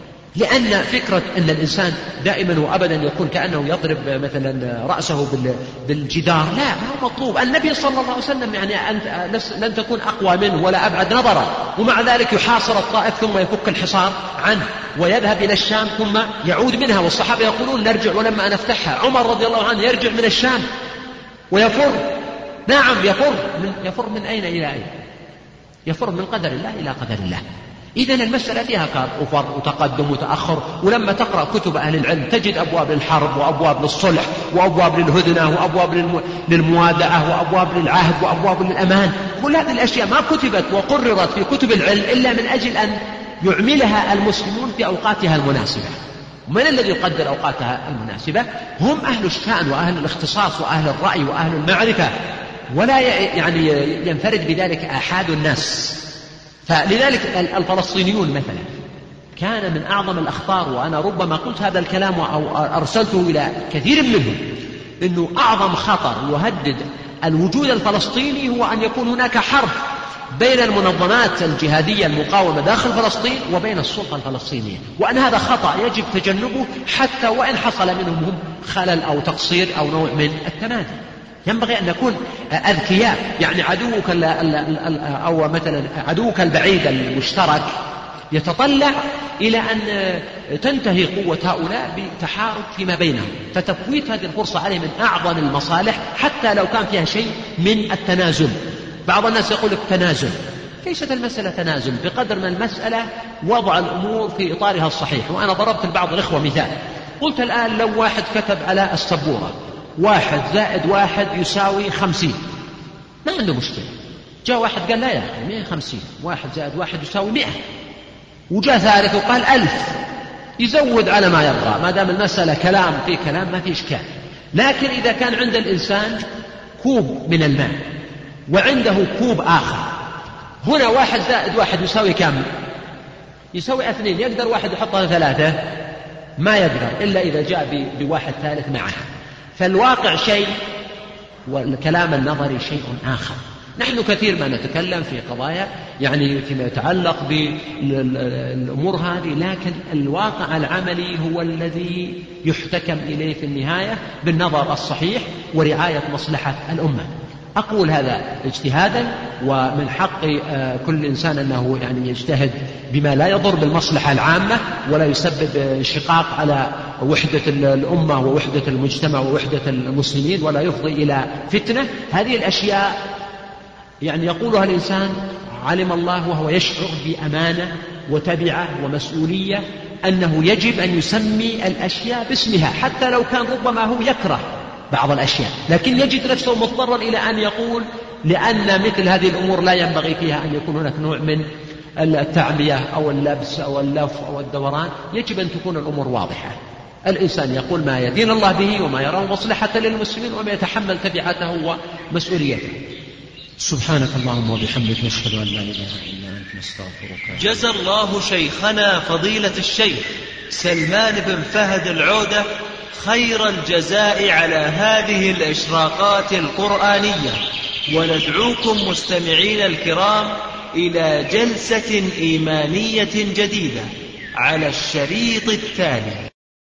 لأن فكرة أن الإنسان دائما وأبدا يكون كأنه يضرب مثلا رأسه بالجدار، لا، ما هو مطلوب. النبي صلى الله عليه وسلم يعني أنت لن تكون أقوى منه ولا أبعد نظرا، ومع ذلك يحاصر الطائف ثم يفك الحصار عنه ويذهب إلى الشام ثم يعود منها، والصحابة يقولون نرجع ولما نفتحها. عمر رضي الله عنه يرجع من الشام ويفر، نعم يفر من, يفر من أين إلى أين؟ يفر من قدر الله إلى قدر الله. إذن المسألة فيها كفر وتقدم وتأخر. ولما تقرأ كتب أهل العلم تجد أبواب للحرب وأبواب للصلح وأبواب للهدنة وأبواب للموادعة وأبواب للعهد وأبواب للأمان. كل هذه الأشياء ما كتبت وقررت في كتب العلم إلا من أجل أن يعملها المسلمون في أوقاتها المناسبة. من الذي يقدر أوقاتها المناسبة؟ هم أهل الشأن وأهل الاختصاص وأهل الرأي وأهل المعرفة، ولا يعني ينفرد بذلك آحاد الناس. فلذلك الفلسطينيون مثلا كان من أعظم الأخطار، وأنا ربما قلت هذا الكلام أو أرسلته إلى كثير منهم، أنه أعظم خطر يهدد الوجود الفلسطيني هو أن يكون هناك حرب بين المنظمات الجهادية المقاومة داخل فلسطين وبين السلطة الفلسطينية، وأن هذا خطأ يجب تجنبه حتى وإن حصل منهم هم خلل أو تقصير أو نوع من التمادي. ينبغي أن نكون أذكياء. يعني عدوك أو مثلا عدوك البعيد المشترك يتطلع إلى أن تنتهي قوة هؤلاء بتحارب فيما بينهم، فتفويت هذه الفرصة عليه من أعظم المصالح حتى لو كان فيها شيء من التنازل. بعض الناس يقول لك تنازل، ليست المسألة تنازل بقدر من المسألة وضع الأمور في إطارها الصحيح. وأنا ضربت لبعض الإخوة مثال، قلت الآن لو واحد كتب على السبورة واحد زائد واحد يساوي خمسين، ما عنده مشكلة. جاء واحد قال لا يا أخي مئة وخمسين، واحد زائد واحد يساوي مئة، وجاء ثالث وقال ألف، يزود على ما يبغى ما دام المسألة كلام في كلام ما في إشكال. لكن إذا كان عند الإنسان كوب من الماء وعنده كوب آخر، هنا واحد زائد واحد يساوي كم؟ يساوي اثنين. يقدر واحد يحطها ثلاثة؟ ما يقدر إلا إذا جاء بواحد ثالث معه. فالواقع شيء والكلام النظري شيء آخر. نحن كثير ما نتكلم في قضايا يعني فيما يتعلق بالأمور هذه، لكن الواقع العملي هو الذي يحتكم إليه في النهاية بالنظر الصحيح ورعاية مصلحة الأمة. أقول هذا اجتهادا، ومن حق كل إنسان أنه يعني يجتهد بما لا يضر بالمصلحة العامة ولا يسبب انشقاق على وحدة الأمة ووحدة المجتمع ووحدة المسلمين ولا يفضي إلى فتنة. هذه الأشياء يعني يقولها الإنسان علم الله وهو يشعر بأمانة وتبعة ومسؤولية، أنه يجب أن يسمي الأشياء باسمها حتى لو كان ربما هو يكره بعض الأشياء، لكن يجد نفسه مضطرا إلى أن يقول لأن مثل هذه الأمور لا ينبغي فيها أن يكون هناك نوع من التعمية أو اللبس أو اللف أو الدوران. يجب أن تكون الأمور واضحة. الإنسان يقول ما يدين الله به وما يراه مصلحة للمسلمين وما يتحمل تبعاته ومسؤوليته. سبحانك اللهم وبحمدك نشهد أن لا إله إلا أنت نستغفرك. جزى الله شيخنا فضيلة الشيخ سلمان بن فهد العودة خير الجزاء على هذه الإشراقات القرآنية، وندعوكم مستمعين الكرام إلى جلسة إيمانية جديدة على الشريط التالي.